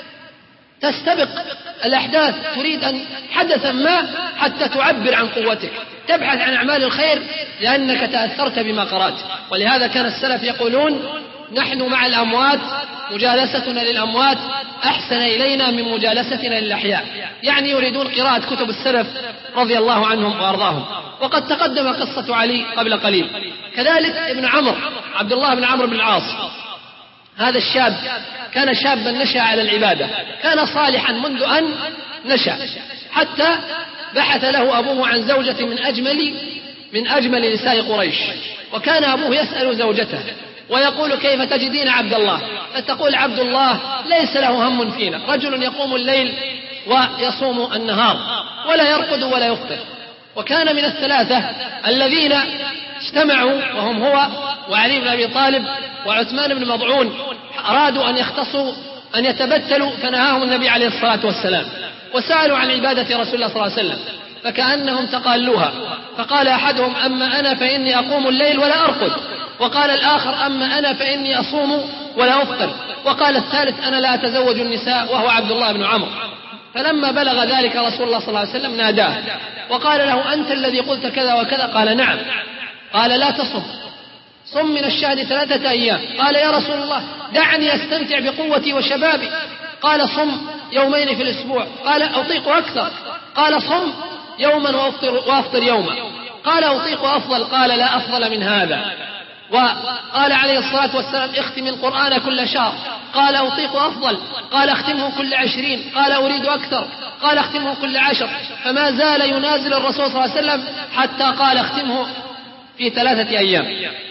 تستبق الأحداث، تريد أن حدثا ما حتى تعبر عن قوتك، تبحث عن أعمال الخير لأنك تأثرت بما قرأت. ولهذا كان السلف يقولون: نحن مع الأموات مجالستنا للأموات أحسن إلينا من مجالستنا للأحياء. يعني يريدون قراءة كتب السلف رضي الله عنهم وأرضاهم. وقد تقدم قصة علي قبل قليل. كذلك ابن عمرو، عبد الله بن عمرو بن العاص، هذا الشاب كان شابا نشأ على العبادة، كان صالحا منذ أن نشأ، حتى بحث له أبوه عن زوجة من أجمل من أجمل نساء قريش. وكان أبوه يسأل زوجته ويقول: كيف تجدين عبد الله؟ فتقول: عبد الله ليس له هم فينا، رجل يقوم الليل ويصوم النهار ولا يرقد ولا يفطر. وكان من الثلاثة الذين اجتمعوا، وهم هو وعلي بن أبي طالب وعثمان بن مضعون، أرادوا أن يختصوا أن يتبتلوا، فنهاهم النبي عليه الصلاة والسلام، وسألوا عن عبادة رسول الله صلى الله عليه وسلم فكأنهم تقالوها. فقال أحدهم: أما أنا فإني أقوم الليل ولا أرقد. وقال الآخر: أما أنا فإني أصوم ولا أفطر. وقال الثالث: أنا لا أتزوج النساء، وهو عبد الله بن عمرو. فلما بلغ ذلك رسول الله صلى الله عليه وسلم ناداه وقال له: أنت الذي قلت كذا وكذا؟ قال: نعم. قال: لا تصم، صم من الشهر ثلاثة أيام. قال: يا رسول الله دعني أستمتع بقوتي وشبابي. قال: صم يومين في الأسبوع. قال: أطيق أكثر. قال: صم يوما وأفطر, وأفطر يوما. قال: أطيق أفضل. قال: لا أفضل من هذا. وقال عليه الصلاة والسلام: اختم القرآن كل شهر. قال: أطيق أفضل. قال: اختمه كل عشرين. قال: أريد أكثر. قال: اختمه كل عشر. فما زال ينازل الرسول صلى الله عليه وسلم حتى قال: اختمه في ثلاثة أيام.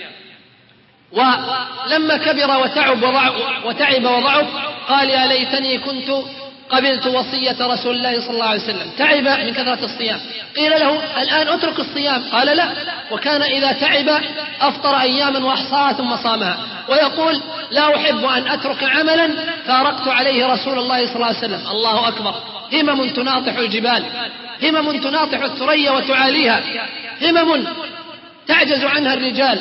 ولما كبر وتعب وتعب وضعف قال: يا ليتني كنت قبلت وصية رسول الله صلى الله عليه وسلم. تعب من كثرة الصيام. قيل له: الآن اترك الصيام. قال: لا. وكان إذا تعب أفطر أياما وأحصاها ثم صامها. ويقول: لا أحب أن أترك عملا فارقت عليه رسول الله صلى الله عليه وسلم. الله أكبر. همم تناطح الجبال، همم تناطح الثريا وتعاليها، همم تعجز عنها الرجال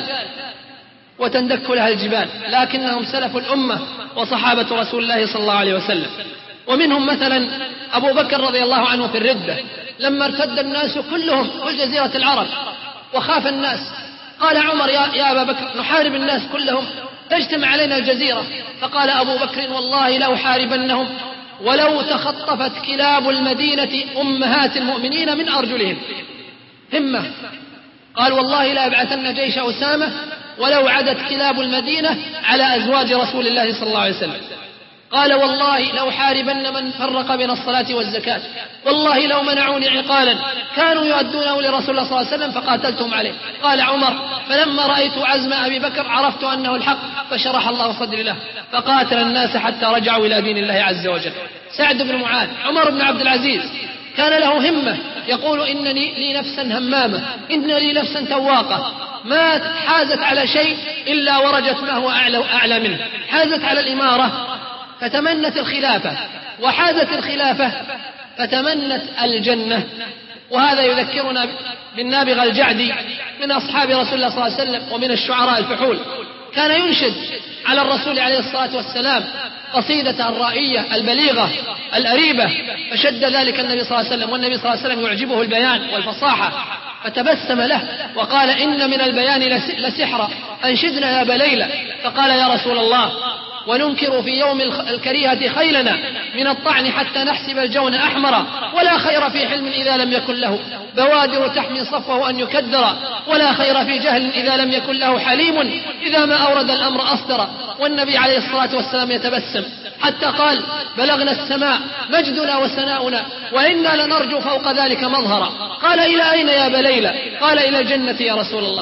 وتندك لها الجبال، لكنهم سلف الأمة وصحابة رسول الله صلى الله عليه وسلم. ومنهم مثلا أبو بكر رضي الله عنه في الردة، لما ارتد الناس كلهم كل جزيرة العرب وخاف الناس، قال عمر: يا, يا أبا بكر نحارب الناس كلهم، تجتمع علينا الجزيرة. فقال أبو بكر: والله لو حاربنهم ولو تخطفت كلاب المدينة أمهات المؤمنين من أرجلهم. همة. قال: والله لا أبعثن جيش أسامة ولو عدت كلاب المدينة على أزواج رسول الله صلى الله عليه وسلم. قال: والله لو حاربن من فرق بين الصلاة والزكاة، والله لو منعوني عقالا كانوا يؤدونه لرسول الله صلى الله عليه وسلم فقاتلتهم عليه. قال عمر: فلما رأيت عزم أبي بكر عرفت أنه الحق فشرح الله صدري له فقاتل الناس حتى رجعوا إلى دين الله عز وجل. سعد بن معاذ. عمر بن عبد العزيز كان له همة، يقول: إنني لي نفسا همامة، إن لي نفسا تواقة، ما حازت على شيء إلا ورجت ما هو أعلى, أعلى منه. حازت على الإمارة فتمنت الخلافة، وحازت الخلافة فتمنت الجنة. وهذا يذكرنا بالنابغة الجعدي من أصحاب رسول الله صلى الله عليه وسلم ومن الشعراء الفحول، كان ينشد على الرسول عليه الصلاة والسلام قصيدة الرائية البليغة الأريبة، فشد ذلك النبي صلى الله عليه وسلم، والنبي صلى الله عليه وسلم يعجبه البيان والفصاحة فتبسم له وقال: إن من البيان لسحرا، أنشدنا يا بليلة. فقال: يا رسول الله وننكر في يوم الكريهة خيلنا من الطعن حتى نحسب الجون أحمرا، ولا خير في حلم إذا لم يكن له بوادر تحمي صفه أن يكدر، ولا خير في جهل إذا لم يكن له حليم إذا ما أورد الأمر أصدر. والنبي عليه الصلاة والسلام يتبسم حتى قال: بلغنا السماء مجدنا وسناؤنا وإنا لنرجو فوق ذلك مظهرا. قال: إلى أين يا بليلة؟ قال: إلى الجنة يا رسول الله.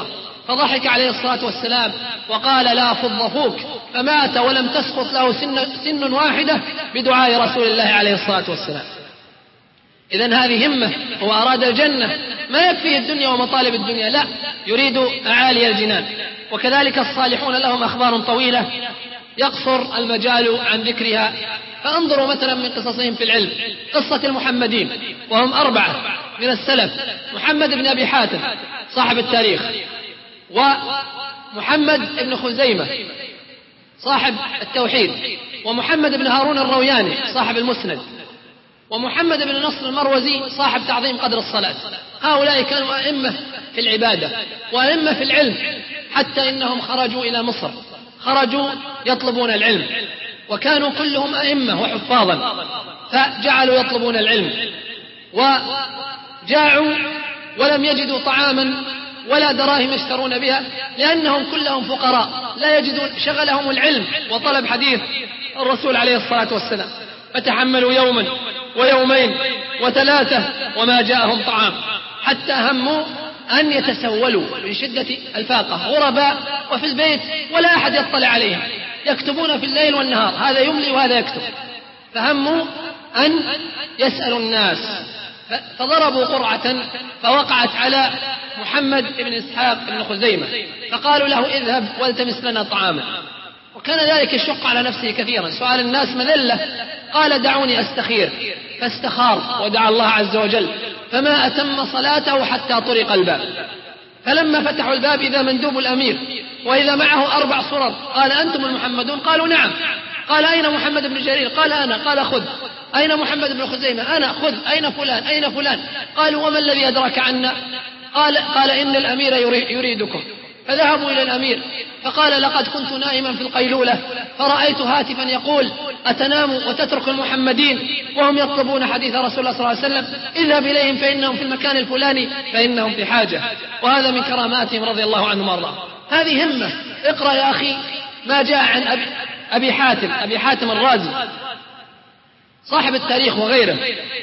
فضحك عليه الصلاة والسلام وقال لا فض فوك، فمات ولم تسقط له سن, سن واحدة بدعاء رسول الله عليه الصلاة والسلام. إذن هذه همة، هو أراد الجنة، ما يكفيه الدنيا ومطالب الدنيا، لا، يريد أعالي الجنان. وكذلك الصالحون لهم أخبار طويلة يقصر المجال عن ذكرها، فانظروا مثلا من قصصهم في العلم قصة المحمدين، وهم أربعة من السلف: محمد بن أبي حاتم صاحب التاريخ، ومحمد بن خزيمة صاحب التوحيد، ومحمد بن هارون الروياني صاحب المسند، ومحمد بن نصر المروزي صاحب تعظيم قدر الصلاة. هؤلاء كانوا أئمة في العبادة وأئمة في العلم، حتى إنهم خرجوا إلى مصر، خرجوا يطلبون العلم، وكانوا كلهم أئمة وحفاظا، فجعلوا يطلبون العلم، وجاعوا ولم يجدوا طعاما ولا دراهم يشترون بها، لأنهم كلهم فقراء لا يجدون، شغلهم العلم وطلب حديث الرسول عليه الصلاة والسلام، فتحملوا يوما ويومين وثلاثة وما جاءهم طعام، حتى هموا أن يتسولوا من شدة الفاقة، غرباء وفي البيت ولا أحد يطلع عليهم، يكتبون في الليل والنهار، هذا يملي وهذا يكتب، فهموا أن يسألوا الناس، فضربوا قرعة فوقعت على محمد بن إسحاق بن خزيمة، فقالوا له اذهب والتمس لنا طعاما، وكان ذلك يشق على نفسه كثيرا، سؤال الناس مذلة، قال دعوني أستخير، فاستخار ودعا الله عز وجل، فما أتم صلاته حتى طرق الباب، فلما فتحوا الباب إذا مندوب الأمير وإذا معه أربع صرر، قال أنتم المحمدون؟ قالوا نعم. قال أين محمد بن جرير؟ قال أنا. قال خذ. أين محمد بن خزيمة؟ أنا. خذ. أين فلان؟ أين فلان؟ قالوا وما الذي أدرك عنا؟ قال, قال إن الأمير يريدكم. فذهبوا إلى الأمير فقال لقد كنت نائما في القيلولة فرأيت هاتفا يقول أتنام وتترك المحمدين وهم يطلبون حديث رسول الله صلى الله عليه وسلم، اذهب إليهم فإنهم في المكان الفلاني فإنهم في حاجة. وهذا من كراماتهم رضي الله عنهم وارضاهم. هذه همة. اقرأ يا أخي ما جاء عن أبي, أبي حاتم أبي حاتم الرازي صاحب التاريخ وغيره،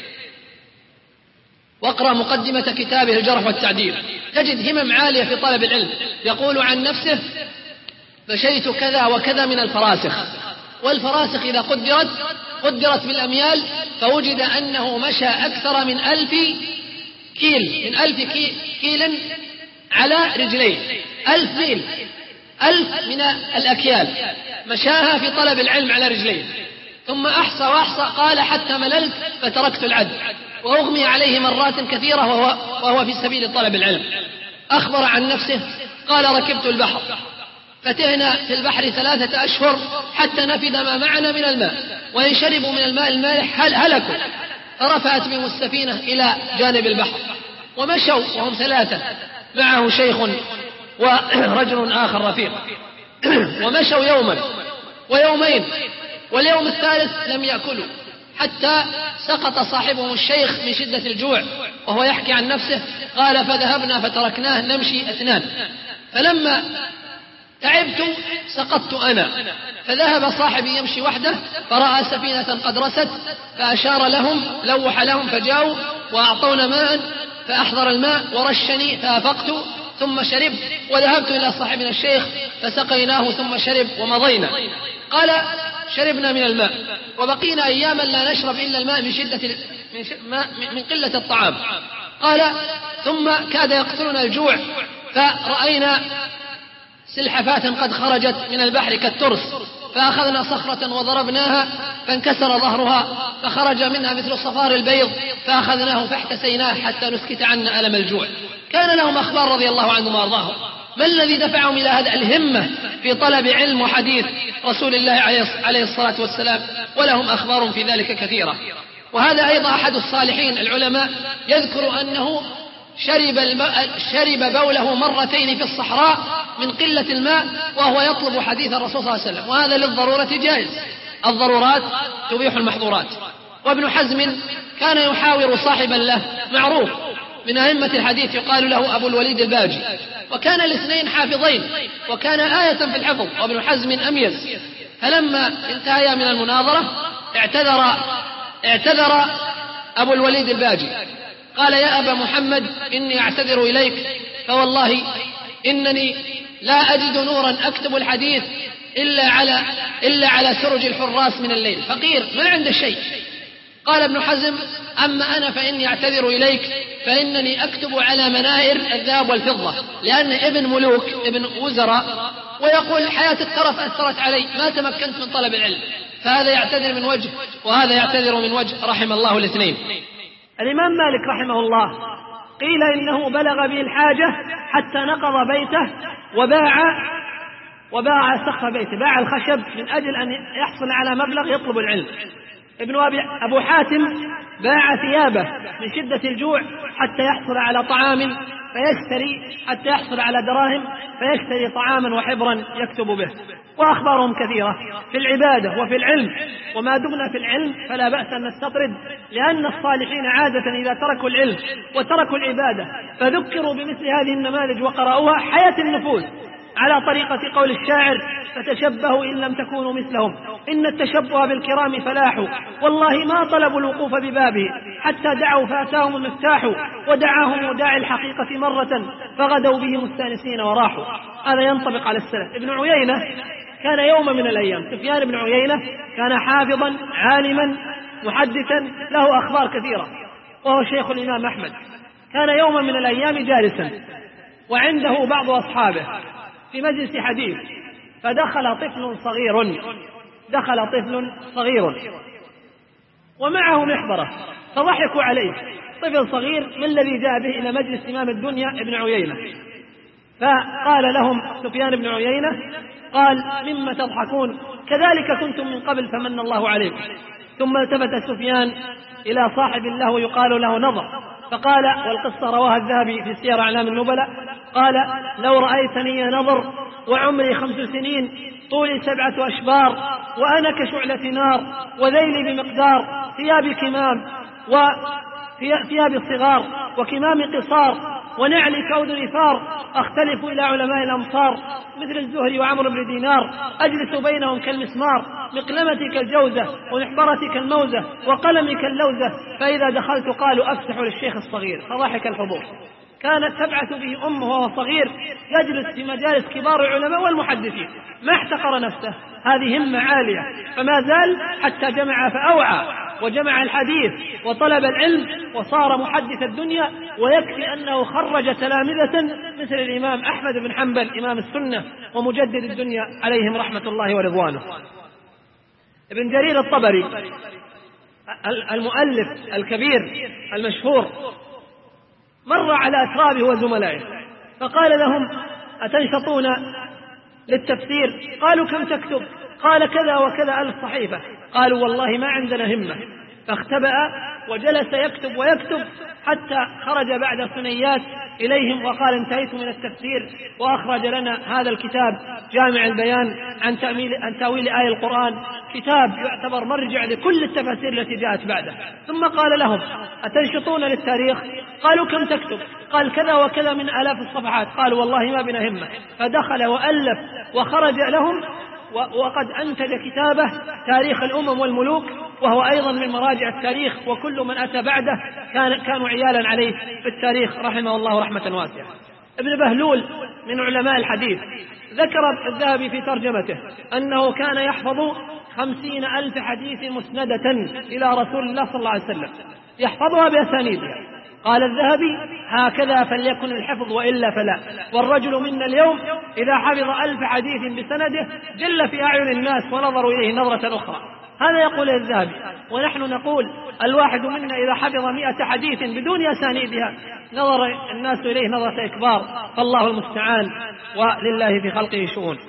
واقرأ مقدمة كتابه الجرح والتعديل، تجد همم عالية في طلب العلم. يقول عن نفسه مشيت كذا وكذا من الفراسخ، والفراسخ إذا قدرت قدرت بالأميال، فوجد أنه مشى أكثر من ألف كيل من ألف كي كيلا على رجلين، ألف ميل، ألف من الأكيال مشاها في طلب العلم على رجلين. ثم أحصى وأحصى، قال حتى مللت فتركت العد، وأغمي عليه مرات كثيرة وهو, وهو في سبيل طلب العلم. أخبر عن نفسه قال ركبت البحر فتهنا في البحر ثلاثة أشهر حتى نفد ما معنا من الماء، وإن شربوا من الماء المالح هل هلكوا، فرفعت بهم السفينة إلى جانب البحر ومشوا وهم ثلاثة، معه شيخ ورجل آخر رفيق، ومشوا يوما ويومين، واليوم الثالث لم يأكلوا، حتى سقط صاحبهم الشيخ من شدة الجوع، وهو يحكي عن نفسه قال فذهبنا فتركناه نمشي اثنان، فلما تعبت سقطت أنا، فذهب صاحبي يمشي وحده فرأى سفينة قد رست فأشار لهم لوح لهم فجاءوا وأعطونا ماء، فأحضر الماء ورشني فأفقت ثم شربت، وذهبت إلى صاحبنا الشيخ فسقيناه ثم شرب ومضينا. قال شربنا من الماء وبقينا أياما لا نشرب إلا الماء من شدة من قلة الطعام. قال ثم كاد يقتلنا الجوع، فرأينا سلحفاة قد خرجت من البحر كالترس، فأخذنا صخرة وضربناها فانكسر ظهرها فخرج منها مثل صفار البيض، فأخذناه فاحتسيناه حتى نسكت عنا ألم الجوع. كان لهم أخبار رضي الله عنهم وأرضاهم. ما الذي دفعهم إلى هذا؟ الهمة في طلب علم وحديث رسول الله عليه الصلاة والسلام، ولهم أخبار في ذلك كثيرة. وهذا أيضا أحد الصالحين العلماء يذكر أنه شرب, الماء شرب بوله مرتين في الصحراء من قلة الماء وهو يطلب حديث الرسول صلى الله عليه وسلم، وهذا للضرورة جائز، الضرورات تبيح المحظورات. وابن حزم كان يحاور صاحبا له معروف من أئمة الحديث يقال له أبو الوليد الباجي، وكان الاثنين حافظين وكان آية في الحفظ، وابن حزم أميز. فلما انتهيا من المناظرة اعتذر اعتذر أبو الوليد الباجي، قال يا أبا محمد إني أعتذر إليك، فوالله إنني لا أجد نورا أكتب الحديث إلا على, إلا على سرج الحراس من الليل، فقير ما عنده شيء. قال ابن حزم: أما أنا فإني أعتذر إليك، فإنني أكتب على منائر الذهب والفضة، لأن ابن ملوك ابن وزراء، ويقول حياة الترف أثرت علي، ما تمكنت من طلب العلم. فهذا يعتذر من وجه وهذا يعتذر من وجه، رحم الله الاثنين. الإمام مالك رحمه الله قيل إنه بلغ به الحاجة حتى نقض بيته وباع وباع سقف بيته، باع الخشب من أجل أن يحصل على مبلغ يطلب العلم. ابن أبو حاتم باع ثيابه من شدة الجوع حتى يحصل على طعام فيشتري حتى يحصل على دراهم فيشتري طعاما وحبرا يكتب به. وأخبارهم كثيرة في العبادة وفي العلم، وما دمنا في العلم فلا بأس أن نستطرد، لأن الصالحين عادة إذا تركوا العلم وتركوا العبادة فذكروا بمثل هذه النماذج وقرأوها حياة النفوس، على طريقة قول الشاعر: فتشبهوا إن لم تكونوا مثلهم، إن التشبه بالكرام فلاح، والله ما طلبوا الوقوف ببابه حتى دعوا فأتاهم المفتاح، ودعاهم داعي الحقيقة مرة فغدوا به مستانسين وراحوا. هذا ينطبق على السلف. ابن عيينة كان يوم من الأيام، سفيان بن عيينة كان حافظا عالما محدثا له أخبار كثيرة، وهو شيخ الإمام أحمد. كان يوم من الأيام جالسا وعنده بعض أصحابه في مجلس حديث، فدخل طفل صغير دخل طفل صغير ومعه محبرة، فضحكوا عليه. طفل صغير: ما الذي جاء به إلى مجلس إمام الدنيا ابن عيينة؟ فقال لهم سفيان بن عيينة، قال: مما تضحكون؟ كذلك كنتم من قبل فمن الله عليكم. ثم التفت سفيان إلى صاحب له يقال له نضر، فقال، والقصة رواها الذهبي في سير أعلام النبلاء، قال: لو رأيتني يا نضر وعمري خمس سنين، طولي سبعة أشبار، وأنا كشعلة نار، وذيلي بمقدار ثياب كمام وثياب صغار وكمام قصار، ونعلي كود نفار، أختلف إلى علماء الأمصار، مثل الزهري وعمر بن دينار، أجلس بينهم كالمسمار، مقلمتي كالجوزة ومحبرتي كالموزة وقلمي كاللوزة، فإذا دخلت قالوا أفسح للشيخ الصغير، فضحك الحضور. كانت تبعث به أمه وهو صغير يجلس في مجالس كبار العلماء والمحدثين، ما احتقر نفسه، هذه همة عالية، فما زال حتى جمع فأوعى، وجمع الحديث وطلب العلم وصار محدث الدنيا. ويكفي أنه خرج تلامذة مثل الإمام أحمد بن حنبل إمام السنة ومجدد الدنيا عليهم رحمة الله ورضوانه. ابن جرير الطبري المؤلف الكبير المشهور مر على أترابه وزملائه فقال لهم: أتنشطون للتفسير؟ قالوا: كم تكتب؟ قال: كذا وكذا ألف صحيفة. قالوا: والله ما عندنا همة. فاختبأ وجلس يكتب ويكتب حتى خرج بعد ثنيات إليهم وقال: انتهيت من التفسير، وأخرج لنا هذا الكتاب جامع البيان عن تأويل, عن تأويل آية القرآن، كتاب يعتبر مرجع لكل التفاسير التي جاءت بعده. ثم قال لهم: أتنشطون للتاريخ؟ قالوا: كم تكتب؟ قال: كذا وكذا من آلاف الصفحات. قالوا: والله ما بنا همة. فدخل وألف وخرج لهم، وقد أنتج كتابه تاريخ الأمم والملوك، وهو أيضا من مراجع التاريخ، وكل من أتى بعده كان كانوا عيالا عليه في التاريخ رحمه الله رحمة واسعة. ابن بهلول من علماء الحديث ذكر الذهبي في ترجمته أنه كان يحفظ خمسين ألف حديث مسندة إلى رسول الله صلى الله عليه وسلم، يحفظها بأسانيدها. قال الذهبي: هكذا فليكن الحفظ وإلا فلا، والرجل منا اليوم إذا حفظ ألف حديث بسنده جل في أعين الناس ونظروا إليه نظرة أخرى. هذا يقول الذهبي، ونحن نقول الواحد منا إذا حفظ مئة حديث بدون أسانيدها نظر الناس إليه نظرة إكبار، فالله المستعان، ولله في خلقه شؤون.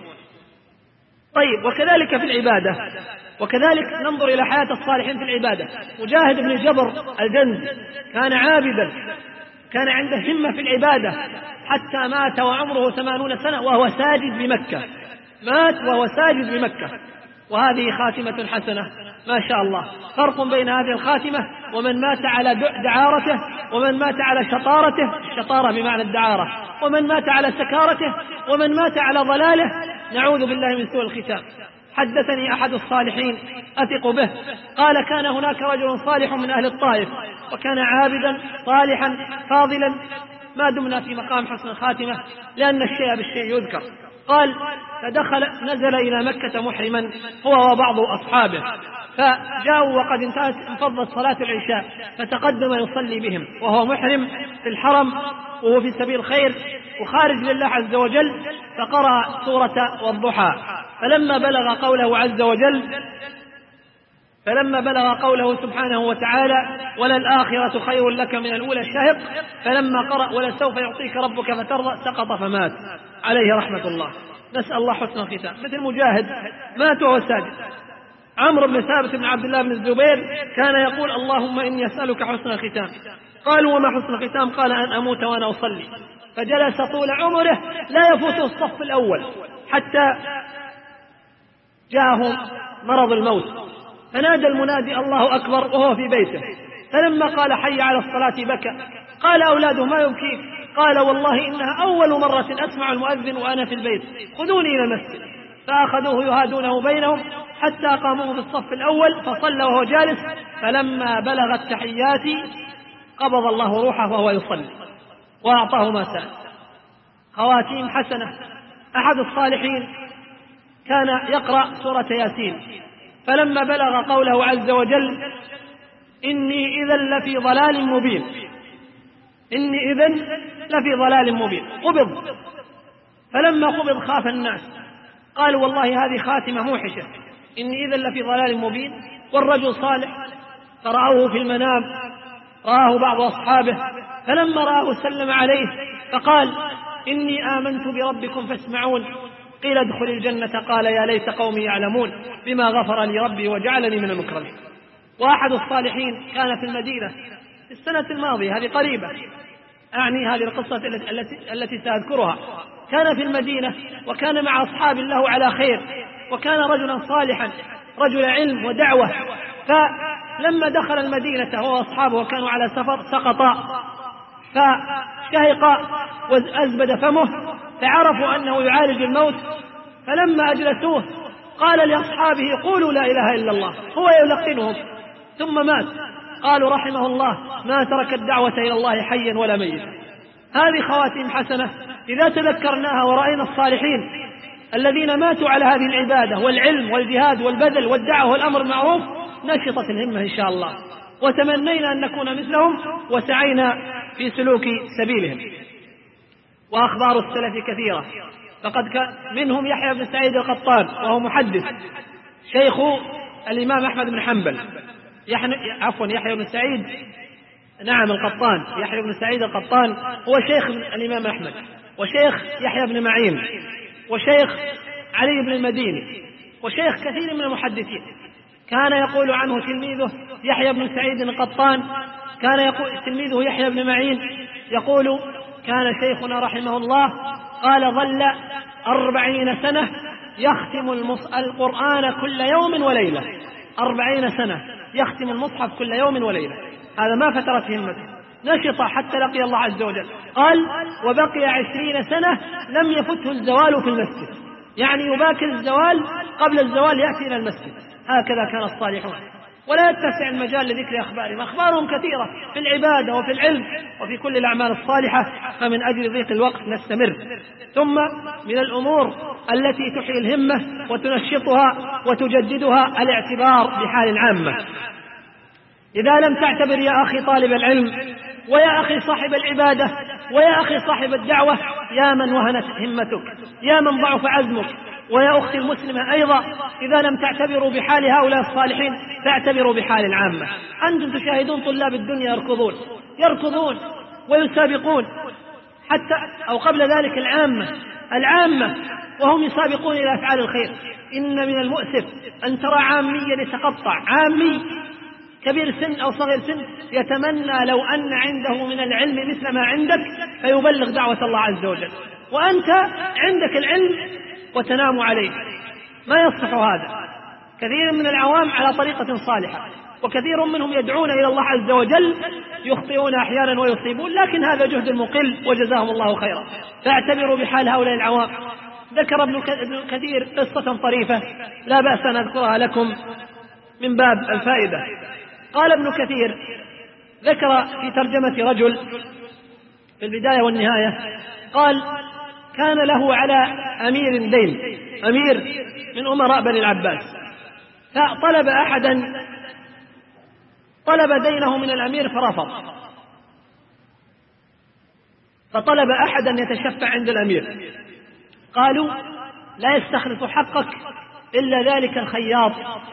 طيب، وكذلك في العبادة، وكذلك ننظر إلى حياة الصالحين في العبادة. مجاهد بن جبر الجنزي كان عابدا، كان عنده همة في العبادة حتى مات وعمره ثمانون سنة وهو ساجد بمكة، مات وهو ساجد بمكة، وهذه خاتمة حسنة ما شاء الله. فرق بين هذه الخاتمة ومن مات على دعارته، ومن مات على شطارته، الشطارة بمعنى الدعارة، ومن مات على سكارته، ومن مات على ضلاله، نعوذ بالله من سوء الختام. حدثني أحد الصالحين أثق به قال: كان هناك رجل صالح من أهل الطائف، وكان عابدا صالحا فاضلا، ما دمنا في مقام حسن الخاتمة، لأن الشيء بالشيء يذكر. قال: فدخل نزل إلى مكة محرما هو وبعض أصحابه، فجاءوا وقد انتهت انفضت صلاة العشاء، فتقدم يصلي بهم وهو محرم في الحرم وهو في سبيل الخير وخارج لله عز وجل، فقرأ سورة والضحى. فلما بلغ قوله عز وجل فلما بلغ قوله سبحانه وتعالى: وللآخرة خير لك من الأولى الشهق، فلما قرأ ولسوف يعطيك ربك فترضى سقط فمات عليه رحمة الله. نسأل الله حسن الختام. مثل مجاهد مات وهو ساجد. عمرو بن ثابت بن عبد الله بن الزبير كان يقول: اللهم إني أسألك حسن الختام. قالوا: وما حسن الختام؟ قال: أن أموت وأنا أصلي. فجلس طول عمره لا يفوته الصف الأول حتى جاءه مرض الموت، فنادى المنادي: الله أكبر، وهو في بيته. فلما قال: حي على الصلاة بكى. قال أولاده: ما يبكيك؟ قال: والله إنها أول مرة أسمع المؤذن وأنا في البيت، خذوني إلى المسجد. فأخذوه يهادونه بينهم حتى قاموه في الصف الأول، فصلى وهو جالس. فلما بلغ التحيات قبض الله روحه وهو يصلي وأعطاه ما سأل. خواتيم حسنة. أحد الصالحين كان يقرأ سورة ياسين، فلما بلغ قوله عز وجل: إني إذا لفي ضلال مبين إني إذا لفي ضلال مبين قبض. فلما قبض خاف الناس، قالوا: والله هذه خاتمة موحشة، إني إذا لفي ضلال مبين. والرجل صالح، فرأوه في المنام، رآه بعض أصحابه، فلما رآه سلم عليه فقال: إني آمنت بربكم فاسمعون. قيل: ادخل الجنة. قال: يا ليت قومي يعلمون بما غفر لي ربي وجعلني من المكرمين. وأحد الصالحين كان في المدينة في السنة الماضية، هذه قريبة، أعني هذه القصة التي, التي سأذكرها. كان في المدينة وكان مع أصحاب له على خير، وكان رجلا صالحا، رجل علم ودعوة. فلما دخل المدينة هو وأصحابه وكانوا على سفر سقطا، فشهق وأزبد فمه، فعرفوا أنه يعالج الموت. فلما أجلسوه قال لأصحابه: قولوا لا إله إلا الله، هو يلقنهم، ثم مات. قالوا: رحمه الله، ما ترك الدعوة إلى الله حيا ولا ميتا. هذه خواتيم حسنة إذا تذكرناها ورأينا الصالحين الذين ماتوا على هذه العبادة والعلم والجهاد والبذل والدعوة والأمر المعروف، نشطت الهمة إن شاء الله، وتمنينا أن نكون مثلهم وسعينا في سلوك سبيلهم. وأخبار السلف كثيرة، فقد كان منهم يحيى بن سعيد القطان، وهو محدث شيخ الإمام أحمد بن حنبل. عفوا يحيى بن سعيد نعم القطان يحيى بن سعيد القطان هو شيخ الإمام أحمد، وشيخ يحيى بن معين، وشيخ علي بن المديني، وشيخ كثير من المحدثين. كان يقول عنه تلميذه يحيى بن سعيد القطان، كان يقول تلميذه يحيى بن معين يقول: كان شيخنا رحمه الله قال: ظل أربعين سنة يختم القرآن كل يوم وليلة. أربعين سنة يختم المصحف كل يوم وليلة. هذا ما فترت همته، نشط حتى لقي الله عز وجل. قال: وبقي عشرين سنة لم يفته الزوال في المسجد، يعني يباكر الزوال قبل الزوال يأتي إلى المسجد. هكذا كان الصالحون. ولا يتسع المجال لذكر أخبارهم، أخبارهم كثيرة في العبادة وفي العلم وفي كل الأعمال الصالحة، فمن أجل ضيق الوقت نستمر. ثم من الأمور التي تحيي الهمة وتنشطها وتجددها الاعتبار بحال العامة. إذا لم تعتبر يا أخي طالب العلم، ويا أخي صاحب العبادة، ويا أخي صاحب الدعوة، يا من وهنت همتك، يا من ضعف عزمك، ويا أختي المسلمة أيضا، إذا لم تعتبروا بحال هؤلاء الصالحين فاعتبروا بحال العامة. أنتم تشاهدون طلاب الدنيا يركضون يركضون ويسابقون، حتى أو قبل ذلك العامة العامة وهم يسابقون إلى أفعال الخير. إن من المؤسف أن ترى عاميا يتقطع، عامي كبير سن أو صغير سن، يتمنى لو أن عنده من العلم مثل ما عندك فيبلغ دعوة الله عز وجل، وأنت عندك العلم وتنام عليه. ما يصح هذا. كثير من العوام على طريقة صالحة، وكثير منهم يدعون إلى الله عز وجل، يخطئون أحيانا ويصيبون، لكن هذا جهد مقل وجزاهم الله خيرا. فاعتبروا بحال هؤلاء العوام. ذكر ابن كثير قصة طريفة لا بأس أن أذكرها لكم من باب الفائدة. قال ابن كثير ذكر في ترجمة رجل في البداية والنهاية، قال كان له على أمير دين، أمير من أمراء بني العباس، فطلب أحدا طلب دينه من الأمير فرفض، فطلب أحدا يتشفع عند الأمير، قالوا لا يستخلص حقك إلا ذلك الخياط،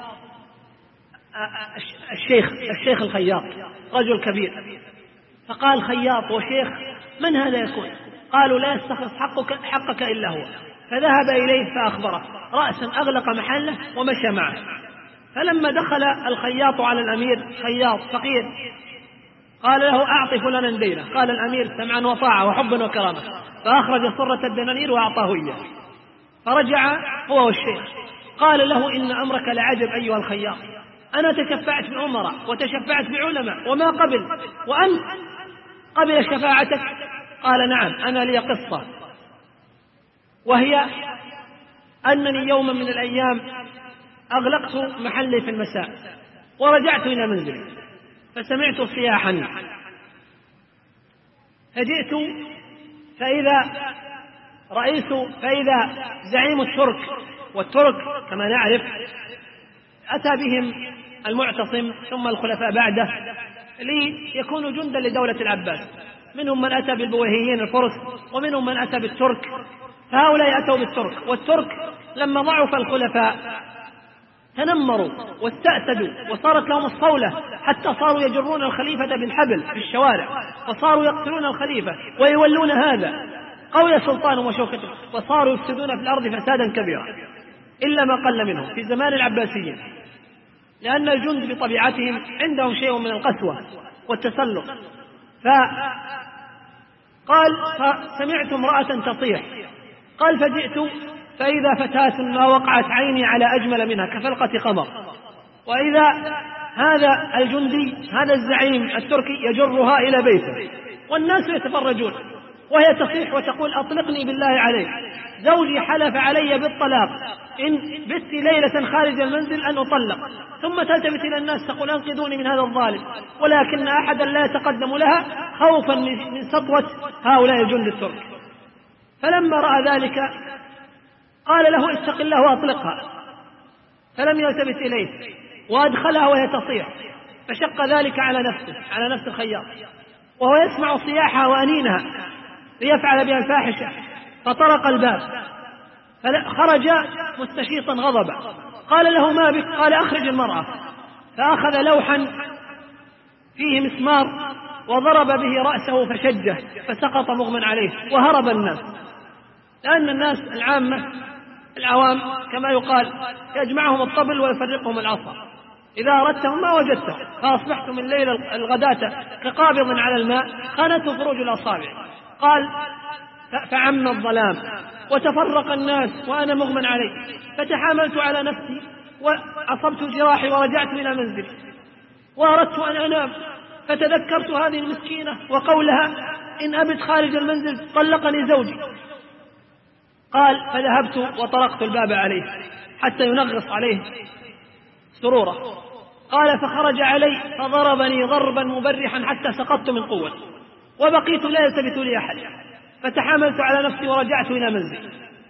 الشيخ الشيخ الخياط رجل كبير. فقال خياط وشيخ من هذا يكون؟ قالوا لا يستخلص حقك, حقك إلا هو. فذهب إليه فأخبره، رأسا أغلق محله ومشى معه. فلما دخل الخياط على الأمير، خياط فقير، قال له أعطي فلانا دينه. قال الأمير سمعا وطاعة وحبا وكرامة، فأخرج صرة الدنانير وأعطاه إياه. فرجع هو والشيخ، قال له إن أمرك لعجب أيها الخياط، أنا تشفعت بأمراء وتشفعت بعلماء وما قبل، وأنت قبل شفاعتك؟ قال نعم، أنا لي قصة، وهي أنني يوما من الأيام أغلقت محلي في المساء ورجعت إلى منزلي فسمعت صياحا، فجئت فإذا رئيس فإذا زعيم الترك، والترك كما نعرف أتى بهم المعتصم ثم الخلفاء بعده ليكونوا جندا لدولة العباس، منهم من أتى بالبويهيين الفرس ومنهم من أتى بالترك، فهؤلاء أتوا بالترك. والترك لما ضعف الخلفاء تنمروا واستأسدوا وصارت لهم الصولة، حتى صاروا يجرون الخليفة بالحبل في الشوارع، وصاروا يقتلون الخليفة ويولون هذا قوي سلطان وشوكته، وصاروا يفسدون في الأرض فسادا كبيرا إلا ما قل منهم في زمان العباسيين، لأن الجند بطبيعتهم عندهم شيء من القسوة والتسلط. فقال فسمعت امرأة تطيح، قال فجئت فإذا فتاة ما وقعت عيني على أجمل منها كفلقة قمر، وإذا هذا الجندي هذا الزعيم التركي يجرها إلى بيته والناس يتفرجون، وهي تصيح وتقول أطلقني بالله عليك، زوجي حلف علي بالطلاق إن بت ليلة خارج المنزل أن أطلق، ثم تلتفت إلى الناس تقول أنقذوني من هذا الظالم، ولكن أحدا لا يتقدم لها خوفا من سطوة هؤلاء الجند الترك. فلما رأى ذلك قال له اتق الله وأطلقها، فلم يلتفت إليه وأدخلها وهي تصيح، فشق ذلك على نفسه على نفس الخياط، وهو يسمع صياحها وأنينها ليفعل بها الفاحشة، فطرق الباب فخرج مستشيطا غضبا. قال له ما بك؟ قال أخرج المرأة. فأخذ لوحا فيه مسمار وضرب به رأسه فشجه فسقط مغمى عليه وهرب الناس، لأن الناس العامة العوام كما يقال يجمعهم الطبل ويفرقهم العصا، إذا أردتهم ما وجدتهم، فأصبحت من ليل الغداة كقابض على الماء خانته فروج الأصابع. قال فعم الظلام وتفرق الناس وأنا مغمى علي، فتحاملت على نفسي وأصبت جراحي ورجعت إلى منزلي وأردت أن أنام، فتذكرت هذه المسكينة وقولها إن أبت خارج المنزل طلقني زوجي. قال فذهبت وطرقت الباب عليه حتى ينغص عليه سرورا. قال فخرج علي فضربني ضربا مبرحا حتى سقطت من قوة، وبقيت لا يلتفت لي أحد، فتحاملت على نفسي ورجعت إلى منزلي،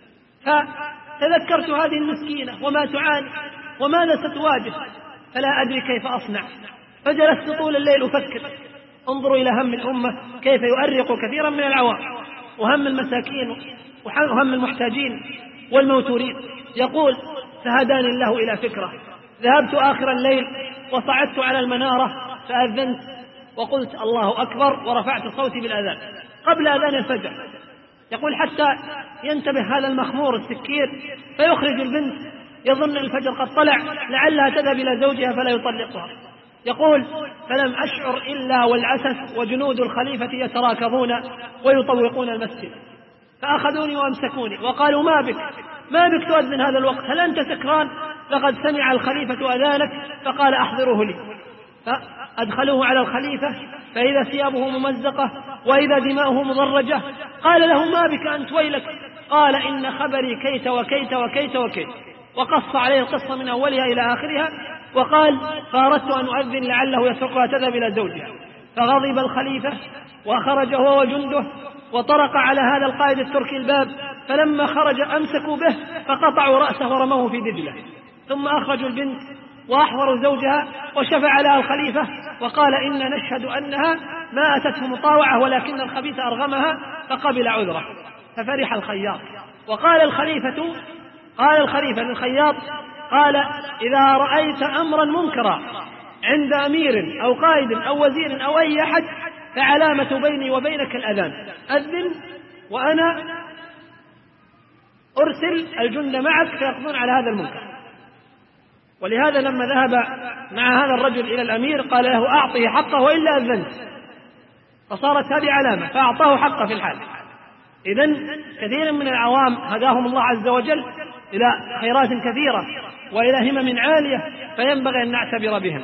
فتذكرت هذه المسكينة وما تعاني وماذا ستواجه، فلا أدري كيف أصنع، فجلست طول الليل أفكر. انظروا إلى هم الأمة كيف يؤرق كثيرا من العوام، وهم المساكين وهم المحتاجين والموتورين. يقول فهداني الله إلى فكرة، ذهبت آخر الليل وصعدت على المنارة فأذنت وقلت الله أكبر ورفعت صوتي بالأذان قبل أذان الفجر. يقول حتى ينتبه هذا المخمور السكير فيخرج البنت يظن الفجر قد طلع لعلها تذهب إلى زوجها فلا يطلقها. يقول فلم أشعر إلا والعسس وجنود الخليفة يتراكضون ويطوقون المسجد، فأخذوني وأمسكوني وقالوا ما بك ما بك تؤذن هذا الوقت، هل أنت سكران؟ لقد سمع الخليفة أذانك فقال أحضروه لي. فأدخلوه على الخليفة فإذا ثيابه ممزقة وإذا دماؤه مضرجة. قال له ما بك أنت ويلك؟ قال إن خبري كيت وكيت وكيت وكيت، وقص عليه القصة من أولها إلى آخرها، وقال فأردت أن أؤذن لعله يتركها تذهب إلى زوجها، فغضب الخليفة وخرج هو وجنده وطرق على هذا القائد التركي الباب، فلما خرج أمسكوا به فقطعوا رأسه ورموه في دجلة، ثم أخرجوا البنت وأحضروا زوجها وشفع لها الخليفة وقال إن نشهد أنها ما أتته مطاوعة ولكن الخبيث أرغمها فقبل عذره. ففرح الخياط وقال الخليفة قال الخليفة للخياط قال إذا رأيت أمرا منكرا عند أمير أو قائد أو وزير أو أي أحد فعلامة بيني وبينك الأذان، أذن وأنا أرسل الجند معك فيقضون على هذا المنكر. ولهذا لما ذهب مع هذا الرجل إلى الأمير قال له أعطه حقه وإلا أذنت، فصارت هذه علامة فأعطاه حقه في الحال. إذن كثير من العوام هداهم الله عز وجل إلى خيرات كثيرة وإلى همم عالية فينبغي أن نعتبر بهم.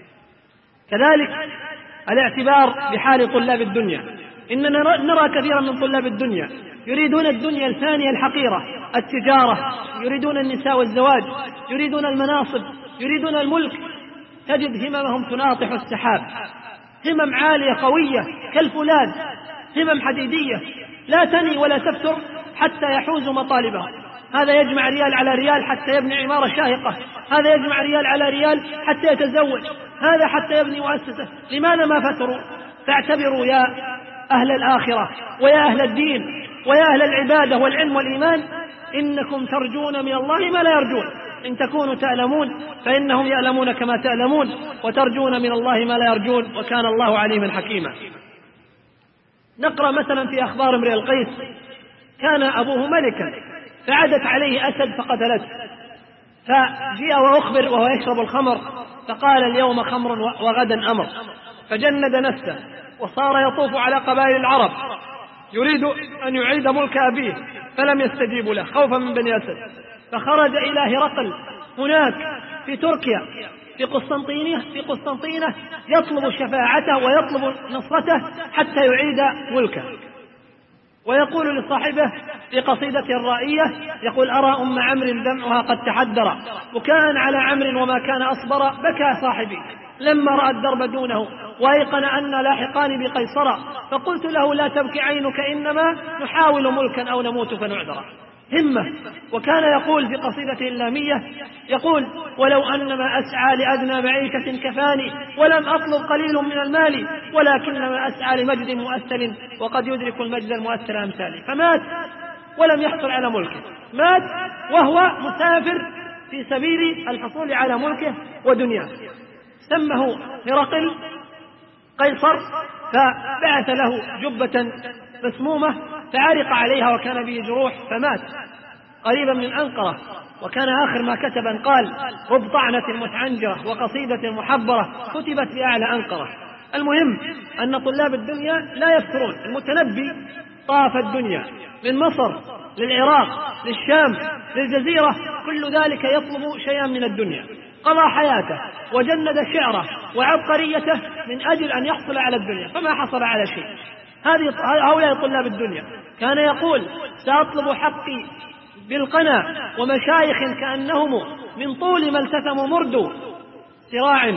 كذلك الاعتبار بحال طلاب الدنيا، إننا نرى كثيرا من طلاب الدنيا يريدون الدنيا الفانية الحقيرة، التجارة، يريدون النساء والزواج، يريدون المناصب، يريدون الملك، تجد هممهم تناطح السحاب، همم عالية قوية كالفولاذ، همم حديدية لا تني ولا تفتر حتى يحوزوا مطالبه. هذا يجمع ريال على ريال حتى يبني عمارة شاهقة، هذا يجمع ريال على ريال حتى يتزوج، هذا حتى يبني مؤسسة. لماذا ما فتروا؟ فاعتبروا يا أهل الآخرة ويا أهل الدين ويا أهل العبادة والعلم والإيمان إنكم ترجون من الله ما لا يرجون، إن تكونوا تألمون فإنهم يألمون كما تألمون، وترجون من الله ما لا يرجون وكان الله عليما حكيما. نقرأ مثلا في أخبار امرئ القيس كان أبوه ملكا فعدت عليه أسد فقتلته، فجاء وأخبر وهو يشرب الخمر فقال اليوم خمر وغدا أمر، فجند نفسه وصار يطوف على قبائل العرب يريد أن يعيد ملك أبيه فلم يستجيبوا له خوفا من بني أسد، فخرج إلى هرقل هناك في تركيا في قسطنطينة في قسطنطينة يطلب شفاعته ويطلب نصرته حتى يعيد ملكه، ويقول لصاحبه في قصيدته الرائية يقول أرى أم عمرو دمعها قد تحدر وكان على عمرو وما كان أصبر، بكى صاحبي لما رأى الدرب دونه وأيقن أن لاحقان بقيصر، فقلت له لا تبكي عينك إنما نحاول ملكا أو نموت فنعذر. همة. وكان يقول في قصيدته اللامية يقول ولو أنما أسعى لأدنى معيشة كفاني ولم أطلب قليل من المال ولكنما أسعى لمجد مؤثل وقد يدرك المجد المؤثل أمثالي. فمات ولم يحصل على ملكه، مات وهو مسافر في سبيل الحصول على ملكه ودنياه. سمه هرقل قيصر فبعث له جبة مسمومة فعرق عليها وكان به جروح فمات قريبا من أنقرة، وكان آخر ما كتب قال رب طعنة متعنجرة وقصيدة محبرة كتبت بأعلى أنقرة. المهم أن طلاب الدنيا لا يفترون. المتنبي طاف الدنيا من مصر للعراق للشام للجزيرة، كل ذلك يطلب شيئا من الدنيا، قضى حياته وجند شعره وعبقريته من أجل أن يحصل على الدنيا فما حصل على شيء. هذه هؤلاء طلاب الدنيا. كان يقول سأطلب حقي بالقنا ومشايخ كأنهم من طول ما التثموا مردوا سراعا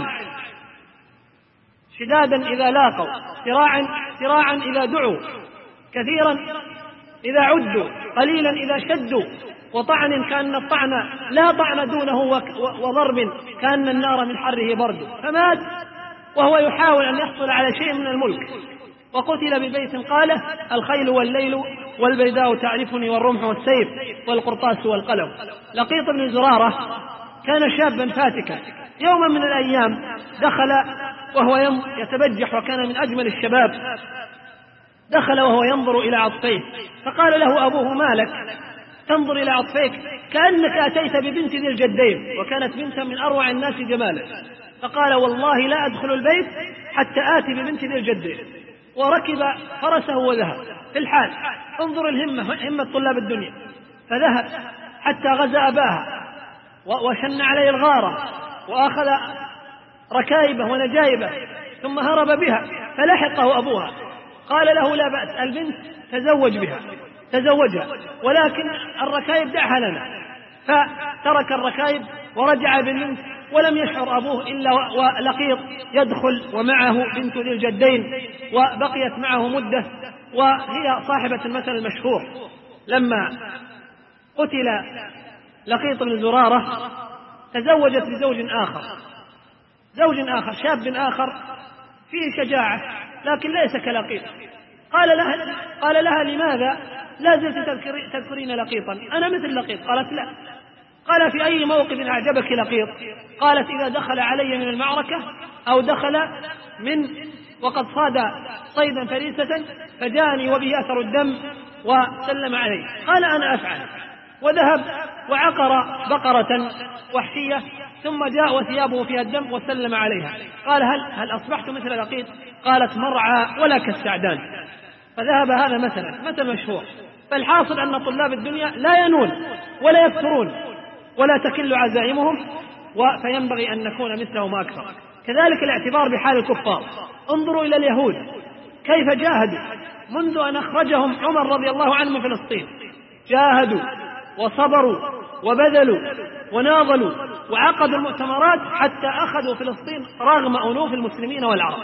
شدادا إذا لاقوا سراعا سراعا إذا دعوا كثيرا إذا عدوا قليلا إذا شدوا وطعن كأن الطعن لا طعن دونه وضرب كأن النار من حره برد. فمات وهو يحاول أن يحصل على شيء من الملك، وقتل ببيت قاله الخيل والليل والبيداء تعرفني والرمح والسيف والقرطاس والقلم. لقيط بن زرارة كان شابا فاتكا، يوما من الأيام دخل وهو يتبجح وكان من أجمل الشباب، دخل وهو ينظر إلى عطفيه فقال له أبوه مالك تنظر إلى عطفيك كأنك أتيت ببنت ذي الجدين، وكانت بنتا من أروع الناس جمالا. فقال والله لا أدخل البيت حتى آتي ببنت ذي الجدين، وركب فرسه وذهب في الحال. انظر الهمة، همة طلاب الدنيا. فذهب حتى غزا أباها وشن عليه الغارة وأخذ ركائبه ونجائبه ثم هرب بها، فلحقه أبوها قال له لا بأس البنت تزوج بها تزوجها ولكن الركائب دعها لنا. فترك الركائب ورجع بالبنت ولم يشعر أبوه إلا ولقيط يدخل ومعه بنت ذي الجدين، وبقيت معه مدة، وهي صاحبة المثل المشهور. لما قتل لقيط بن زرارة تزوجت بزوج آخر، زوج آخر شاب آخر فيه شجاعة لكن ليس كلقيط. قال لها, قال لها لماذا لا زلت تذكرين لقيطا؟ أنا مثل لقيط. قالت لا. قال في أي موقف أعجبك لقيط؟ قالت إذا دخل علي من المعركة أو دخل من وقد صاد صيدا فريسة فجاءني وبه أثر الدم وسلم عليه. قال أنا أفعل، وذهب وعقر بقرة وحشية ثم جاء وثيابه فيها الدم وسلم عليها. قال هل, هل أصبحت مثل لقيط؟ قالت مرعى ولا كالسعدان. فذهب هذا مثلا مثل مشهور. فالحاصل أن طلاب الدنيا لا ينون ولا يفترون ولا تكل عزائمهم، فينبغي أن نكون مثلهم أكثر. كذلك الاعتبار بحال الكفار. انظروا إلى اليهود كيف جاهدوا منذ أن أخرجهم عمر رضي الله عنه من فلسطين، جاهدوا وصبروا وبذلوا وناضلوا وعقدوا المؤتمرات حتى أخذوا فلسطين رغم أنوف المسلمين والعرب.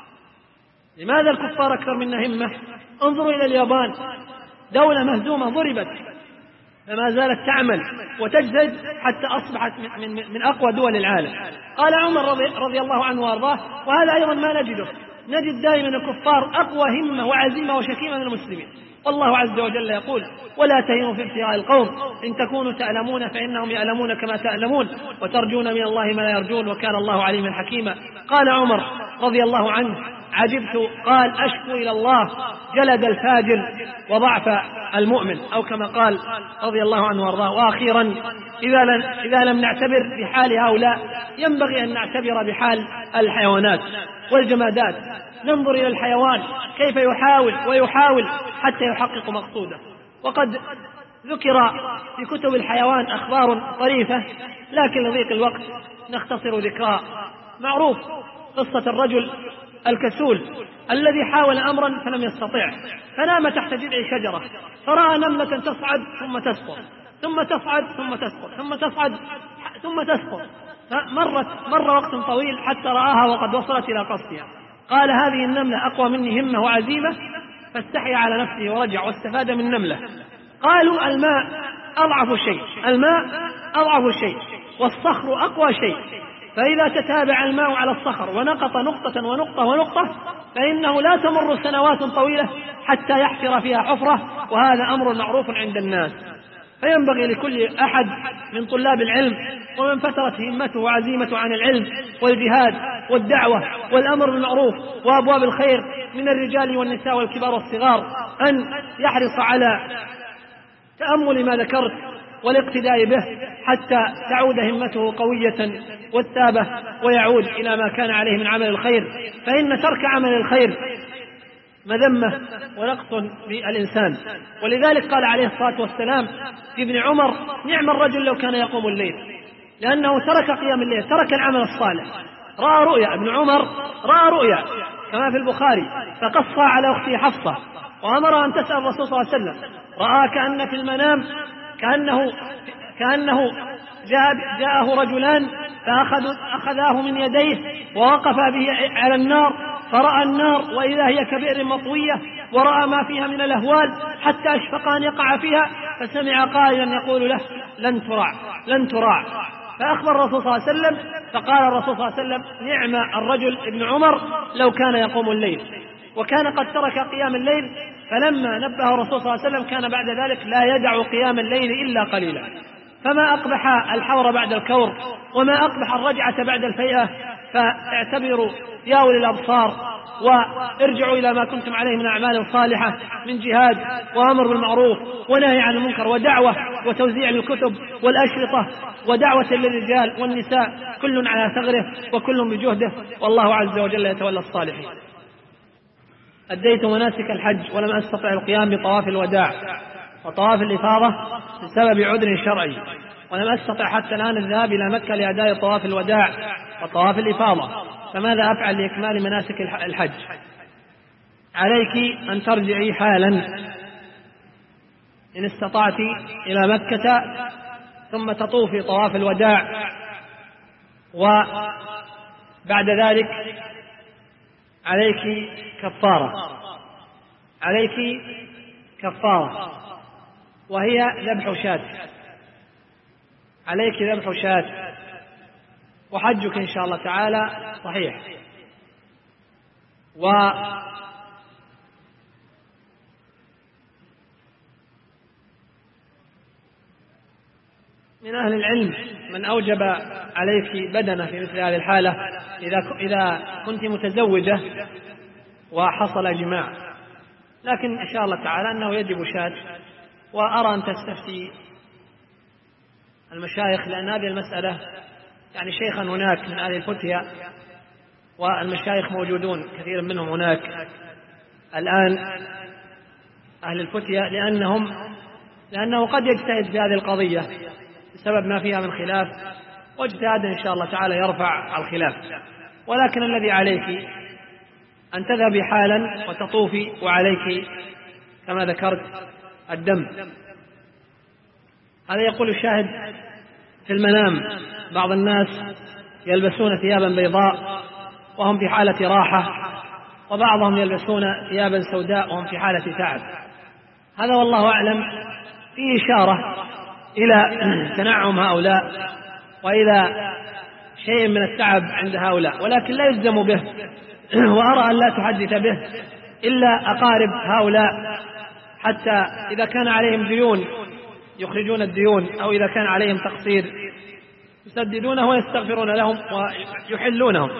لماذا الكفار أكثر منا همة؟ انظروا إلى اليابان، دولة مهزومة ضربت فما زالت تعمل وتجتهد حتى أصبحت من, من, من أقوى دول العالم. قال عمر رضي, رضي الله عنه وأرضاه، وهذا أيضا ما نجده، نجد دائما الكفار أقوى همة وعزيمة وشكيمة من المسلمين. والله عز وجل يقول ولا تهنوا في ابتغاء القوم إن تكونوا تألمون فإنهم يألمون كما تألمون وترجون من الله ما لا يرجون وكان الله عليما حكيما. قال عمر رضي الله عنه عجبت، قال أشكو إلى الله جلد الفاجر وضعف المؤمن، أو كما قال رضي الله عنه وارضاه. وأخيرا إذا لم, إذا لم نعتبر بحال هؤلاء ينبغي أن نعتبر بحال الحيوانات والجمادات. ننظر إلى الحيوان كيف يحاول ويحاول حتى يحقق مقصوده. وقد ذكر في كتب الحيوان أخبار طريفة لكن لضيق الوقت نختصر ذكرها. معروف قصة الرجل الكسول الذي حاول أمرا فلم يستطع، فنام تحت جذع شجرة فرأى نملة تصعد ثم تسقط ثم تصعد ثم تسقط ثم تصعد ثم تسقط، فمرت مر وقت طويل حتى رآها وقد وصلت إلى قصدها. قال هذه النملة أقوى مني همة وعزيمة، فاستحي على نفسه ورجع واستفاد من نملة. قالوا الماء أضعف شيء، الماء أضعف شيء والصخر أقوى شيء، فإذا تتابع الماء على الصخر ونقط نقطة ونقطة ونقطة فإنه لا تمر سنوات طويلة حتى يحفر فيها حفرة، وهذا أمر معروف عند الناس. فينبغي لكل أحد من طلاب العلم ومن فترت همته وعزيمته عن العلم والجهاد والدعوة والأمر بالمعروف وأبواب الخير من الرجال والنساء والكبار والصغار أن يحرص على تأمل ما ذكرت والاقتداء به حتى تعود همته قوية والثابة ويعود إلى ما كان عليه من عمل الخير، فإن ترك عمل الخير مذمة ونقص بالإنسان. ولذلك قال عليه الصلاة والسلام في ابن عمر نعم الرجل لو كان يقوم الليل، لأنه ترك قيام الليل، ترك العمل الصالح. رأى رؤيا، ابن عمر رأى رؤيا كما في البخاري فقصها على أخته حفصة وأمر أن تسأل الرسول صلى الله عليه وسلم. رأى كأن في المنام كأنه كأنه جاء جاءه رجلان فأخذاه من يديه ووقفا به على النار، فرأى النار وإذا هي كبئر مطوية ورأى ما فيها من الأهوال حتى أشفق أن يقع فيها، فسمع قائلا يقول له لن تراع لن تراع. فأخبر الرسول صلى الله عليه وسلم فقال الرسول صلى الله عليه وسلم نعم الرجل ابن عمر لو كان يقوم الليل، وكان قد ترك قيام الليل. فلما نبه الرسول صلى الله عليه وسلم كان بعد ذلك لا يدع قيام الليل إلا قليلا. فما أقبح الحور بعد الكور وما أقبح الرجعة بعد الفيئة. فاعتبروا يا أولي الأبصار وارجعوا إلى ما كنتم عليه من أعمال صالحة من جهاد وأمر بالمعروف ونهي عن المنكر ودعوة وتوزيع الكتب والأشرطة ودعوة للرجال والنساء، كل على ثغره وكل بجهده، والله عز وجل يتولى الصالحين. أديت مناسك الحج ولم أستطع القيام بطواف الوداع وطواف الإفاضة بسبب عذر شرعي، ولم أستطع حتى الآن الذهاب إلى مكة لأداء طواف الوداع وطواف الإفاضة، فماذا أفعل لإكمال مناسك الحج؟ عليك أن ترجعي حالا إن استطعت إلى مكة ثم تطوفي طواف الوداع وبعد ذلك عليك كفارة عليك كفارة وهي ذبح شاة، عليك ذبح شاة، وحجك إن شاء الله تعالى صحيح. و من أهل العلم من أوجب عليك بدنة في مثل هذه الحالة إذا إذا كنت متزوجة وحصل جماع، لكن إن شاء الله تعالى أنه يجب شاة. وأرى أن تستفتي المشايخ، لأن هذه المسألة يعني شيخا هناك من أهل الفتية، والمشايخ موجودون كثير منهم هناك الآن أهل الفتية، لأنهم لأنه قد يجتهد في هذه القضية بسبب ما فيها من خلاف، واجتهاد إن شاء الله تعالى يرفع الخلاف. ولكن الذي عليك أن تذهبي حالا وتطوفي، وعليك كما ذكرت الدم. هذا يقول الشاهد في المنام بعض الناس يلبسون ثيابا بيضاء وهم في حالة راحة، وبعضهم يلبسون ثيابا سوداء وهم في حالة تعب. هذا والله أعلم فيه إشارة إلى تنعم هؤلاء وإلى شيء من التعب عند هؤلاء، ولكن لا يلزم به. وأرى أن لا تحدث به إلا أقارب هؤلاء، حتى إذا كان عليهم ديون يخرجون الديون، أو إذا كان عليهم تقصير يسددونه ويستغفرون لهم ويحلونهم.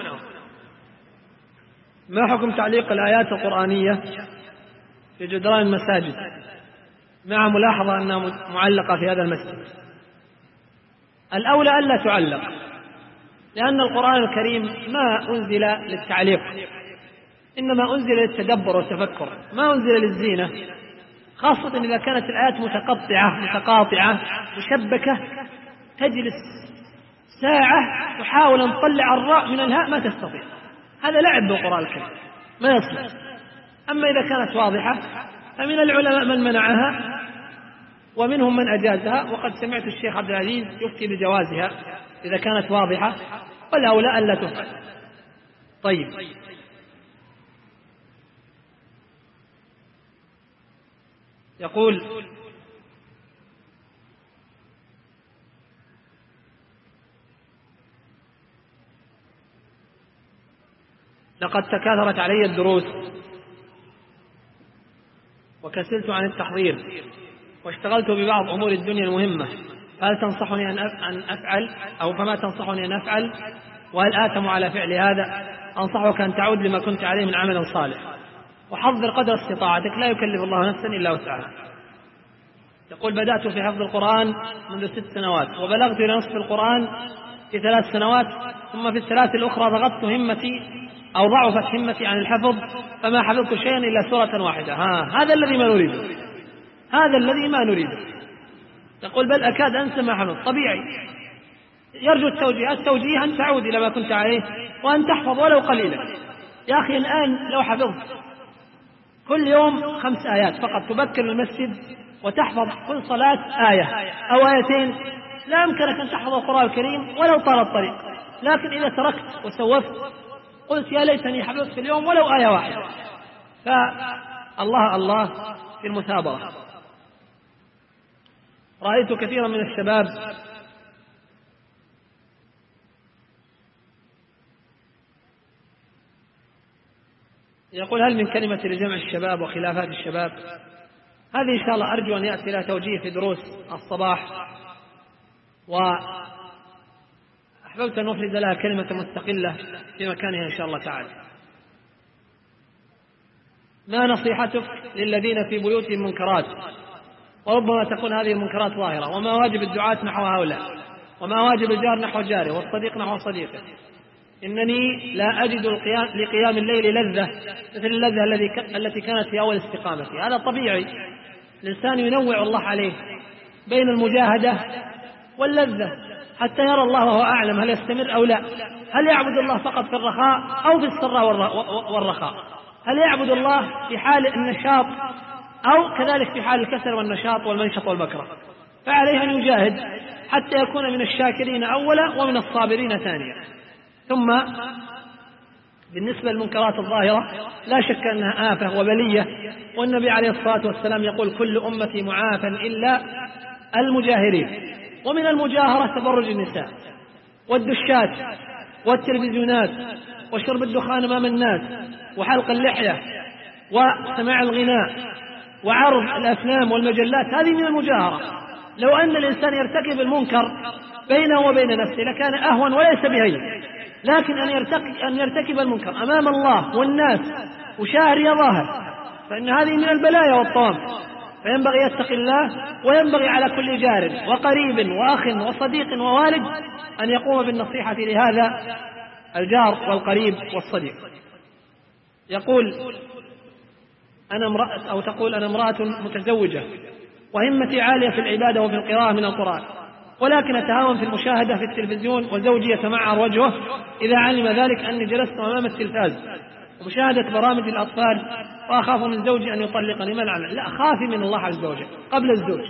ما حكم تعليق الآيات القرآنية في جدران المساجد مع ملاحظة أنها معلقة في هذا المسجد؟ الأولى ألا تعلق، لأن القرآن الكريم ما أنزل للتعليق، إنما أنزل للتدبر والتفكر، ما أنزل للزينة، خاصة إذا كانت الآيات متقطعة متقاطعة مشبكة، تجلس ساعة تحاول أن تطلع الراء من الهاء ما تستطيع. هذا لعب بالقرآن الكريم ما يصلح. أما إذا كانت واضحة فمن العلماء من منعها ومنهم من أجازها، وقد سمعت الشيخ عبد العزيز يفتي بجوازها إذا كانت واضحة، والأولى ألا تفعل. طيب، يقول لقد تكاثرت علي الدروس وكسلت عن التحضير واشتغلت ببعض أمور الدنيا المهمة، هل تنصحني أن أفعل أو فما تنصحني أن أفعل؟ وهل آثم على فعل هذا؟ أنصحك أن تعود لما كنت عليه من عمل صالح، وحضر قدر استطاعتك، لا يكلف الله نفسا إلا وسعها. يقول بدأت في حفظ القرآن منذ ست سنوات، وبلغت إلى نصف القرآن في ثلاث سنوات، ثم في الثلاث الأخرى ضغطت همتي أو ضعفت همتي عن الحفظ، فما حفظت شيئا إلا سورة واحدة. ها هذا الذي ما نريده، هذا الذي ما نريده. يقول بل أكاد أنسى ما حفظ. طبيعي، يرجو التوجيه التوجيه أن تعود إلى ما كنت عليه وأن تحفظ ولو قليلا. يا أخي الآن لو حفظت كل يوم خمس آيات فقط، تبكر المسجد وتحفظ كل صلاة آية أو آيتين، لا يمكنك أن تحفظ القرآن الكريم ولو طال الطريق. لكن إذا تركت وسوفت قلت يا ليتني حفظت في اليوم ولو آية واحدة، فالله الله في المثابرة. رأيت كثيرا من الشباب يقول هل من كلمة لجمع الشباب وخلافات الشباب؟ هذه إن شاء الله أرجو أن يأتي لها توجيه في دروس الصباح، وأحببت أن أفرد لها كلمة مستقلة في مكانها إن شاء الله تعالى. ما نصيحتك للذين في بيوتهم منكرات، وربما تكون هذه المنكرات ظاهرة، وما واجب الدعاة نحو هؤلاء، وما واجب الجار نحو جاره، والصديق نحو صديقه؟ إنني لا أجد القيام لقيام الليل لذة مثل اللذة التي كانت في أول استقامتي. هذا طبيعي، الإنسان ينوع الله عليه بين المجاهدة واللذة حتى يرى الله وهو أعلم هل يستمر أو لا، هل يعبد الله فقط في الرخاء أو في السراء والرخاء، هل يعبد الله في حال النشاط أو كذلك في حال الكسل والنشاط والمنشط والبكرة. فعليه أن يجاهد حتى يكون من الشاكرين أولا ومن الصابرين ثانيا. ثم بالنسبة للمنكرات الظاهرة لا شك أنها آفة وبلية، والنبي عليه الصلاة والسلام يقول كل أمتي معافى إلا المجاهرين. ومن المجاهرة تبرج النساء والدشات والتلفزيونات وشرب الدخان أمام الناس وحلق اللحية وسماع الغناء وعرض الأفلام والمجلات، هذه من المجاهرة. لو أن الإنسان يرتكب المنكر بينه وبين نفسه لكان أهون وليس بهين، لكن أن يرتكب, أن يرتكب المنكر أمام الله والناس وشاهر يظاهر فإن هذه من البلايا والطوام، فينبغي يتقي الله، وينبغي على كل جار وقريب وأخ وصديق ووالد أن يقوم بالنصيحة لهذا الجار والقريب والصديق. يقول أنا امرأة أو تقول أنا امرأة متزوجة وهمتي عالية في العبادة وفي القراءة من القرآن، ولكن أتهاون في المشاهدة في التلفزيون وزوجي يتمعر وجهه إذا علم ذلك أني جلست أمام التلفاز ومشاهدة برامج الأطفال، وأخاف من زوجي أن يطلقني. ما العمل؟ لا، خافي من الله عز وجل قبل الزوج.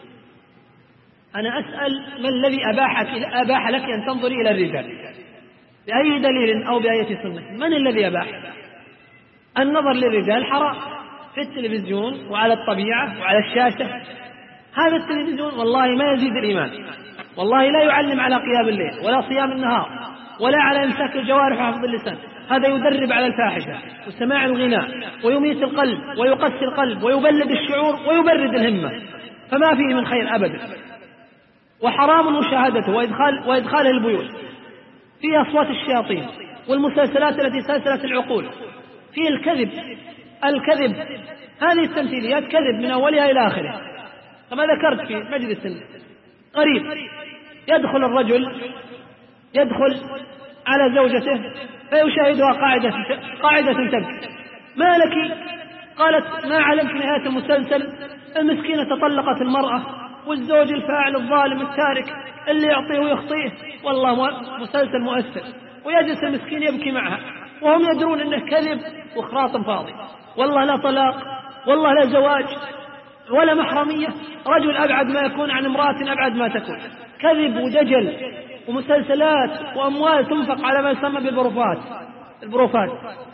أنا أسأل ما الذي أباحك أباح لك أن تنظري إلى الرجال؟ بأي دليل أو بأي سنة؟ من الذي أباح؟ النظر للرجال حرام في التلفزيون وعلى الطبيعة وعلى الشاشة. هذا التلفزيون والله ما يزيد الإيمان، والله لا يعلم على قيام الليل ولا صيام النهار ولا على إمساك الجوارح وحفظ اللسان، هذا يدرب على الفاحشة وسماع الغناء ويميت القلب ويقسي القلب ويبلد الشعور ويبرد الهمة، فما فيه من خير أبدا. وحرام مشاهدته وإدخال وإدخاله البيوت، فيه أصوات الشياطين والمسلسلات التي سلسلت العقول، فيه الكذب الكذب هذه التمثيليات كذب من أولها إلى آخره، كما ذكرت في مجلس قريب. يدخل الرجل يدخل على زوجته فيشاهدها قاعدة قاعدة تبكي، ما لك؟ قالت ما علمت نهاية المسلسل، المسكينة تطلقت المرأة والزوج الفاعل الظالم التارك اللي يعطيه ويخطيه، والله مسلسل مؤثر، ويجلس المسكين يبكي معها وهم يدرون انه كذب وخراط فاضي، والله لا طلاق والله لا زواج ولا محرمية، رجل أبعد ما يكون عن امرأة أبعد ما تكون، كذب ودجل ومسلسلات وأموال تنفق على ما يسمى بالبروفات البروفات،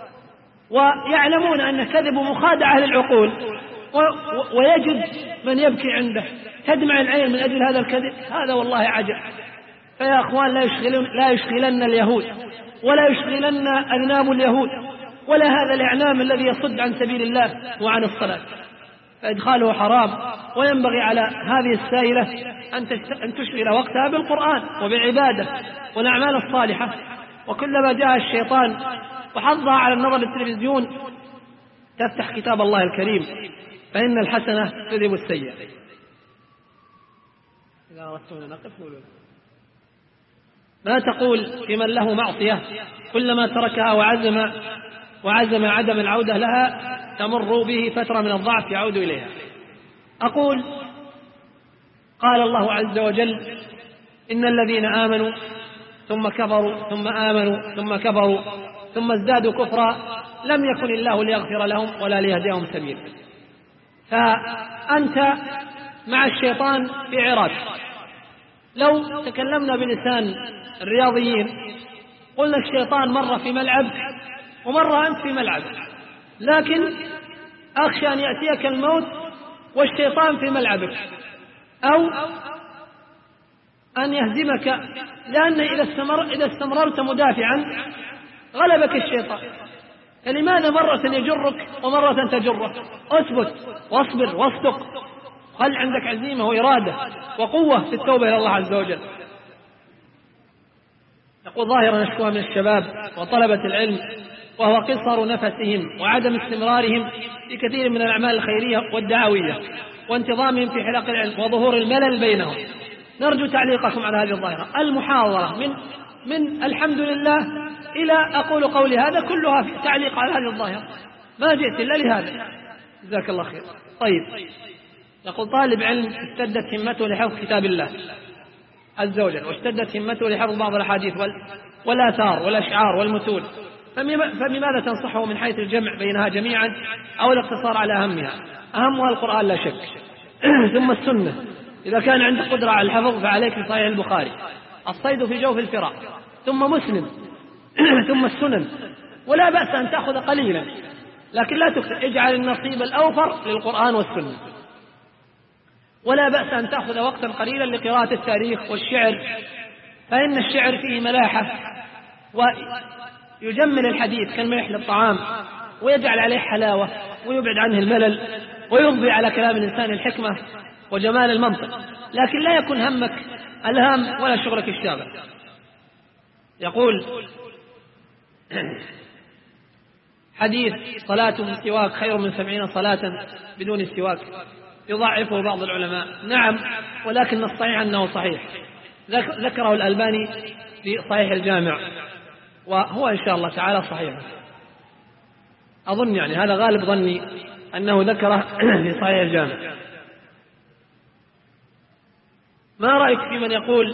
ويعلمون أن كذب ومخادعة للعقول، ويجد من يبكي عنده تدمع العين من أجل هذا الكذب. هذا والله عجب. فيا أخوان لا يشغلن لا يشغلن اليهود ولا يشغلن أذناب اليهود ولا هذا الإعلام الذي يصد عن سبيل الله وعن الصلاة، فإدخاله حرام. وينبغي على هذه السائلة أن تشغل وقتها بالقرآن وبالعبادة والأعمال الصالحة، وكلما جاء الشيطان وحضها على النظر للتلفزيون تفتح كتاب الله الكريم، فإن الحسنة تذهب السيئة. إذا أردتم أن نقف ما تقول في من له معصية كلما تركها وعزم وعزم عدم العودة لها تمر به فترة من الضعف يعود إليها؟ أقول قال الله عز وجل إن الذين آمنوا ثم كفروا ثم آمنوا ثم كفروا ثم ازدادوا كفرا لم يكن الله ليغفر لهم ولا ليهديهم سبيلا. فأنت مع الشيطان في عراك. لو تكلمنا بلسان الرياضيين قلنا الشيطان مرة في ملعبك ومرة أنت في ملعبك، لكن أخشى أن يأتيك الموت والشيطان في ملعبك، أو أن يهزمك، لأن إذا استمر إذا استمررت مدافعا غلبك الشيطان. فلماذا مرة يجرك ومرة تجرك؟ أثبت واصبر واصدق، خل عندك عزيمة وإرادة وقوة في التوبة إلى الله عز وجل. يقول ظاهرا نشكوها من الشباب وطلبة العلم، وهو قصر نفسهم وعدم استمرارهم في كثير من الأعمال الخيرية والدعوية وانتظامهم في حلق العلم وظهور الملل بينهم. نرجو تعليقكم على هذه الظاهرة. المحاضرة من من الحمد لله إلى أقول قولي هذا كلها في تعليق على هذه الظاهرة، ما جئت إلا لهذا. جزاك الله خير. طيب، يقول طالب علم اشتدت همته لحفظ كتاب الله عز وجل، واشتدت همته لحفظ بعض الأحاديث والآثار والأشعار والمتون، فبماذا تنصحه من حيث الجمع بينها جميعا أو الاقتصار على أهمها؟ أهمها القرآن لا شك، ثم السنة، إذا كان عندك قدرة على الحفظ فعليك بصحيح البخاري، الصيد في جوف الفراء، ثم مسلم ثم السنن، ولا بأس أن تأخذ قليلا لكن لا تكثر، اجعل النصيب الأوفر للقرآن والسنة. ولا بأس أن تأخذ وقتا قليلا لقراءة التاريخ والشعر، فإن الشعر فيه ملاحة ويجمل الحديث كالملح للطعام، ويجعل عليه حلاوة ويبعد عنه الملل، ويضفي على كلام الإنسان الحكمة وجمال المنطق، لكن لا يكون همك الهام ولا شغلك الشاغل. يقول حديث صلاة بالسواك خير من سبعين صلاة بدون السواك يضعفه بعض العلماء، نعم، ولكن الصحيح أنه صحيح، ذكره الألباني في صحيح الجامع، وهو إن شاء الله تعالى صحيح. أظن يعني هذا غالب ظني أنه ذكره في صحيح الجامع. ما رأيك في من يقول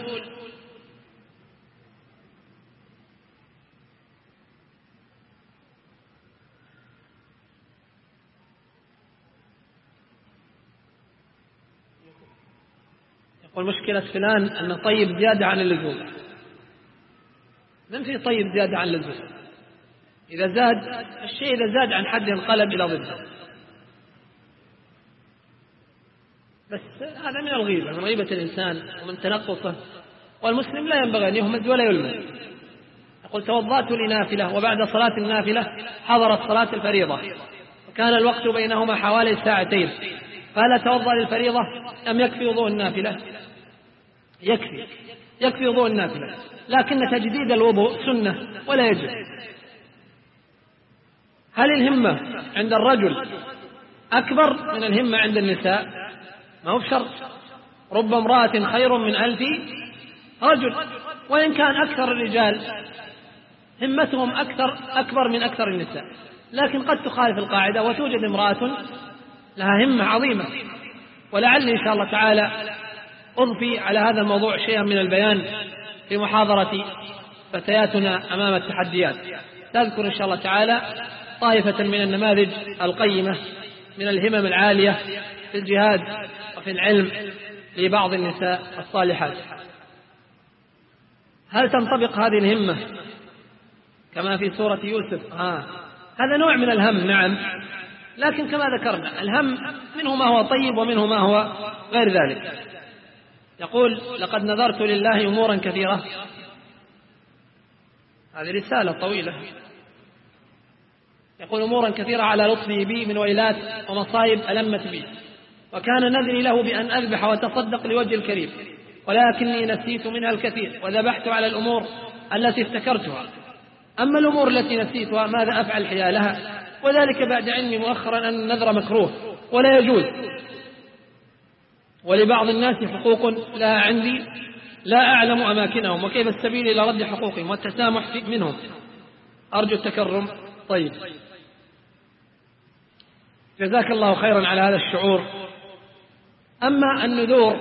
يقول مشكلة فلان أن طيب زيادة عن اللزوم؟ من في طيب زيادة عن اللزوم؟ إذا زاد الشيء إذا زاد عن حد انقلب إلى ضده، بس هذا من الغيبة، من غيبة الإنسان ومن تنقصه، والمسلم لا ينبغي أن يهمز ولا يلمز. يقول توضأت لنافلة وبعد صلاة النافلة حضرت صلاة الفريضة وكان الوقت بينهما حوالي ساعتين، فهل أتوضأ للفريضة أم يكفي وضوء النافلة؟ يكفي يكفي وضوء النافلة، لكن تجديد الوضوء سنة ولا يجب. هل الهمة عند الرجل أكبر من الهمة عند النساء؟ ما هو بشرط، رب امرأة خير من ألف رجل، وإن كان أكثر الرجال همتهم أكثر أكبر من أكثر النساء، لكن قد تخالف القاعدة وتوجد امرأة لها همة عظيمة. ولعلي إن شاء الله تعالى أضفي على هذا الموضوع شيئا من البيان في محاضرة فتياتنا أمام التحديات، تذكر إن شاء الله تعالى طائفة من النماذج القيمة من الهمم العالية في الجهاد وفي العلم لبعض النساء الصالحات. هل تنطبق هذه الهمة كما في سورة يوسف؟ آه. هذا نوع من الهم، نعم، لكن كما ذكرنا الهم منه ما هو طيب ومنه ما هو غير ذلك. يقول لقد نذرت لله أمورا كثيرة، هذه رسالة طويلة. يقول أمورا كثيرة على لطفه بي من ويلات ومصائب ألمت بي، وكان نذري له بأن أذبح وتصدق لوجه الكريم، ولكني نسيت منها الكثير وذبحت على الأمور التي افتكرتها، أما الأمور التي نسيتها ماذا أفعل حيالها؟ وذلك بعد علمي مؤخرا أن النذر مكروه ولا يجوز، ولبعض الناس حقوق لا عندي لا أعلم أماكنهم، وكيف السبيل إلى رد حقوقهم والتسامح منهم؟ أرجو التكرم. طيب، جزاك الله خيرا على هذا الشعور. أما النذور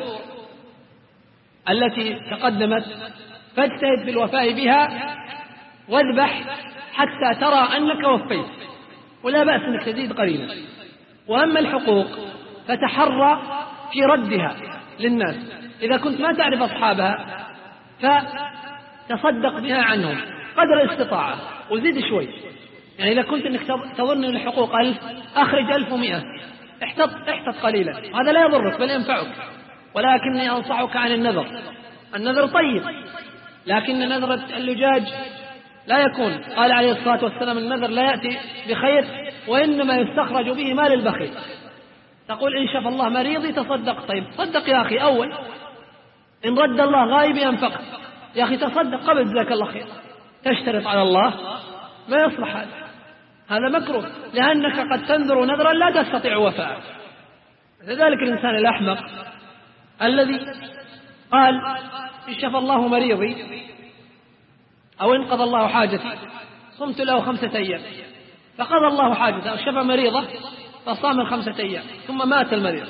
التي تقدمت فاجتهد بالوفاء بها واذبح حتى ترى أنك وفيت، ولا بأس أنك تزيد قليلا. وأما الحقوق فتحرى في ردها للناس، إذا كنت ما تعرف أصحابها فتصدق بها عنهم قدر الاستطاعة وزيد شوي، يعني إذا كنت أنك تظن أن الحقوق ألف أخرج ألف ومئة، احتط, احتط قليلا، هذا لا يضرك بل ينفعك. ولكني أنصحك عن النذر. النذر طيب، لكن نذر اللجاج لا يكون، قال عليه الصلاة والسلام النذر لا يأتي بخير وإنما يستخرج به مال البخيل. تقول إن شاف الله مريضي تصدق، طيب صدق يا أخي أول، إن رد الله غائبي أنفقت، يا أخي تصدق قبل جزاك الله خير. تشترط على الله ما يصلح هذا، هذا مكروه، لأنك قد تنذر نذرا لا تستطيع وفاءه. لذلك الإنسان الأحمق الذي قال إن شاف الله مريضي أو انقضى الله حاجتي صمت له خمسة أيام، فقضى الله حاجته أو شفى مريضة فصام الخمسة أيام ثم مات المريض،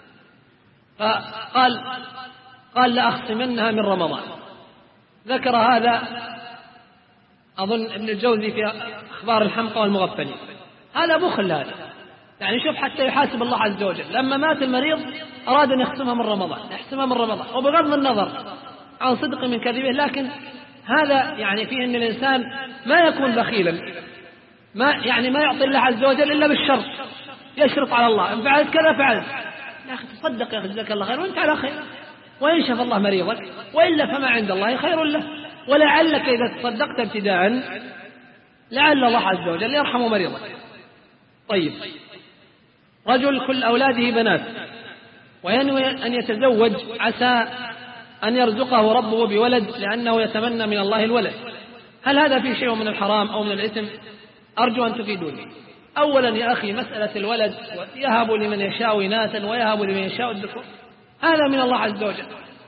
فقال قال لأخصمنها من رمضان. ذكر هذا أظن ابن الجوزي في أخبار الحمقى والمغفلين. هذا بخل، هذا يعني شوف حتى يحاسب الله عز وجل. لما مات المريض أراد أن يحسمها من رمضان، يحسمها من رمضان، وبغض النظر عن صدق من كذبه، لكن هذا يعني فيه أن الإنسان ما يكون بخيلا، ما يعني ما يعطي الله عز وجل إلا بالشرط، يشرط على الله إن فعلت كذا فعلت، يا أخي تصدق يا أخي جزاك الله خير وأنت على خير، وإن شاف الله مريضك، وإلا فما عند الله خير له. ولعلك إذا تصدقت ابتداء لعل الله عز وجل يرحم مريضك. طيب، رجل كل أولاده بنات وينوي أن يتزوج، عسى أن يرزقه ربه بولد لأنه يتمنى من الله الولد، هل هذا فيه شيء من الحرام أو من الإثم؟ أرجو أن تفيدوني. أولا يا أخي، مسألة الولد يهب لمن يشاء إناثا ويهب لمن يشاء الذكور، هذا من الله عز وجل،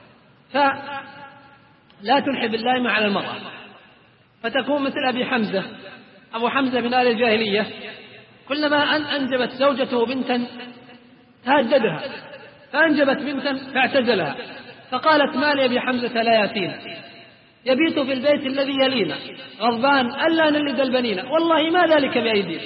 فلا تلحب اللائمة على المرأة فتكون مثل أبي حمزة. أبو حمزة من آل الجاهلية كلما أن أنجبت زوجته بنتا تهددها، فأنجبت بنتا فاعتزلها، فقالت ما لي أبي حمزة لا يأتينا، يبيت في البيت الذي يلينا غضبان ألا نلد البنين، والله ما ذلك بأيدينا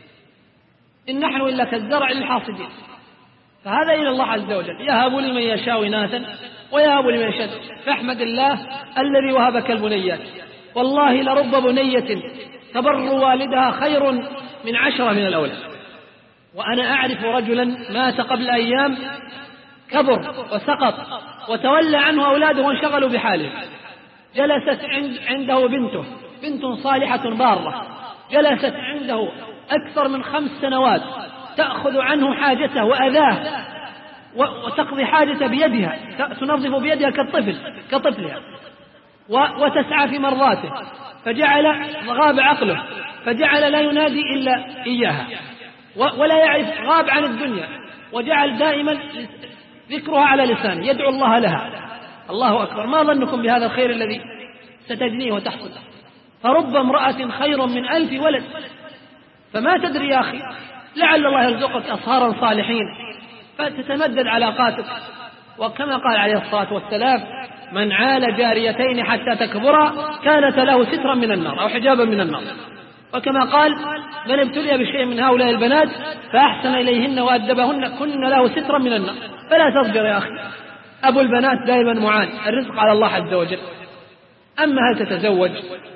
إن نحن إلا كالزرع للحاصدين. فهذا إلى الله عز وجل، يهب لمن يشاء إناثا ويهب لمن يشاء، فاحمد الله الذي وهبك البنيات، والله لرب بنية تبر والدها خير من عشرة من الأولاد. وأنا أعرف رجلا مات قبل أيام، كبر وسقط وتولى عنه أولاده وانشغلوا بحاله، جلست عنده بنته، بنت صالحة بارة، جلست عنده أكثر من خمس سنوات تأخذ عنه حاجته وأذاه وتقضي حاجته بيدها، تنظف بيدها كالطفل كطفلها، وتسعى في مرضاته، فجعل غاب عقله، فجعل لا ينادي إلا إياها ولا يعرف، غاب عن الدنيا، وجعل دائما ذكرها على لسانه، يدعو الله لها. الله أكبر، ما ظنكم بهذا الخير الذي ستجنيه وتحصل؟ فرب امرأة خير من ألف ولد. فما تدري يا أخي، لعل الله يرزقك أصهارا صالحين فتتمدد علاقاتك. وكما قال عليه الصلاة والسلام: من عال جاريتين حتى تكبرا كانت له سترا من النار أو حجابا من النار. وكما قال: من ابتلي بشيء من هؤلاء البنات فأحسن إليهن وأدبهن كن له سترا من النار. فلا تصبر يا أخي، أبو البنات دائما معان، الرزق على الله عز وجل. أما هل تتزوج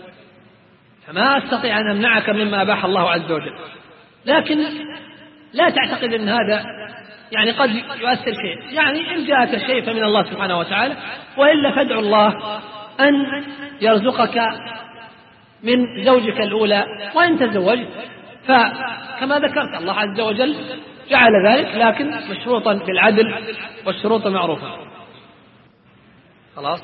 فما أستطيع أن أمنعك مما أباح الله عز وجل، لكن لا تعتقد أن هذا يعني قد يؤثر شيء، يعني إن جاءك شيء فمن الله سبحانه وتعالى، وإلا فادعو الله أن يرزقك من زوجك الأولى. وإن تزوجت فكما ذكرت الله عز وجل جعل ذلك، لكن مشروطا بالعدل والشروط معروفة. خلاص.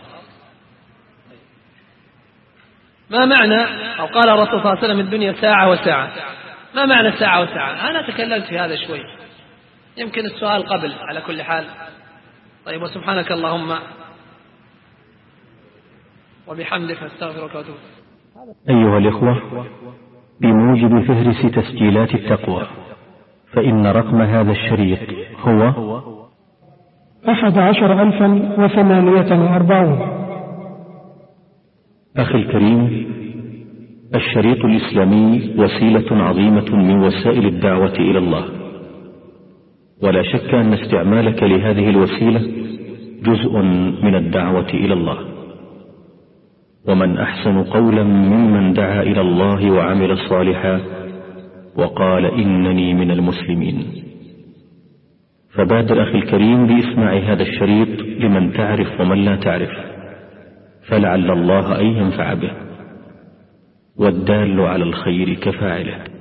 ما معنى، أو قال الرسول صلى الله عليه وسلم: الدنيا ساعة وساعة. ما معنى ساعة وساعة؟ أنا تكلمت في هذا شوي، يمكن السؤال قبل. على كل حال، طيب، وسبحانك اللهم وبحمدك استغفرك واتوب. أيها الإخوة، بموجب فهرس تسجيلات التقوى، فإن رقم هذا الشريط هو أحد عشر ألفا وثمانية وأربعون. أخي الكريم، الشريط الإسلامي وسيلة عظيمة من وسائل الدعوة إلى الله، ولا شك أن استعمالك لهذه الوسيلة جزء من الدعوة إلى الله. ومن أحسن قولا ممن دعا إلى الله وعمل صالحا وقال إنني من المسلمين. فبادر أخي الكريم بإسماع هذا الشريط لمن تعرف ومن لا تعرف، فلعل الله أن ينفع به، والدال على الخير كفاعله.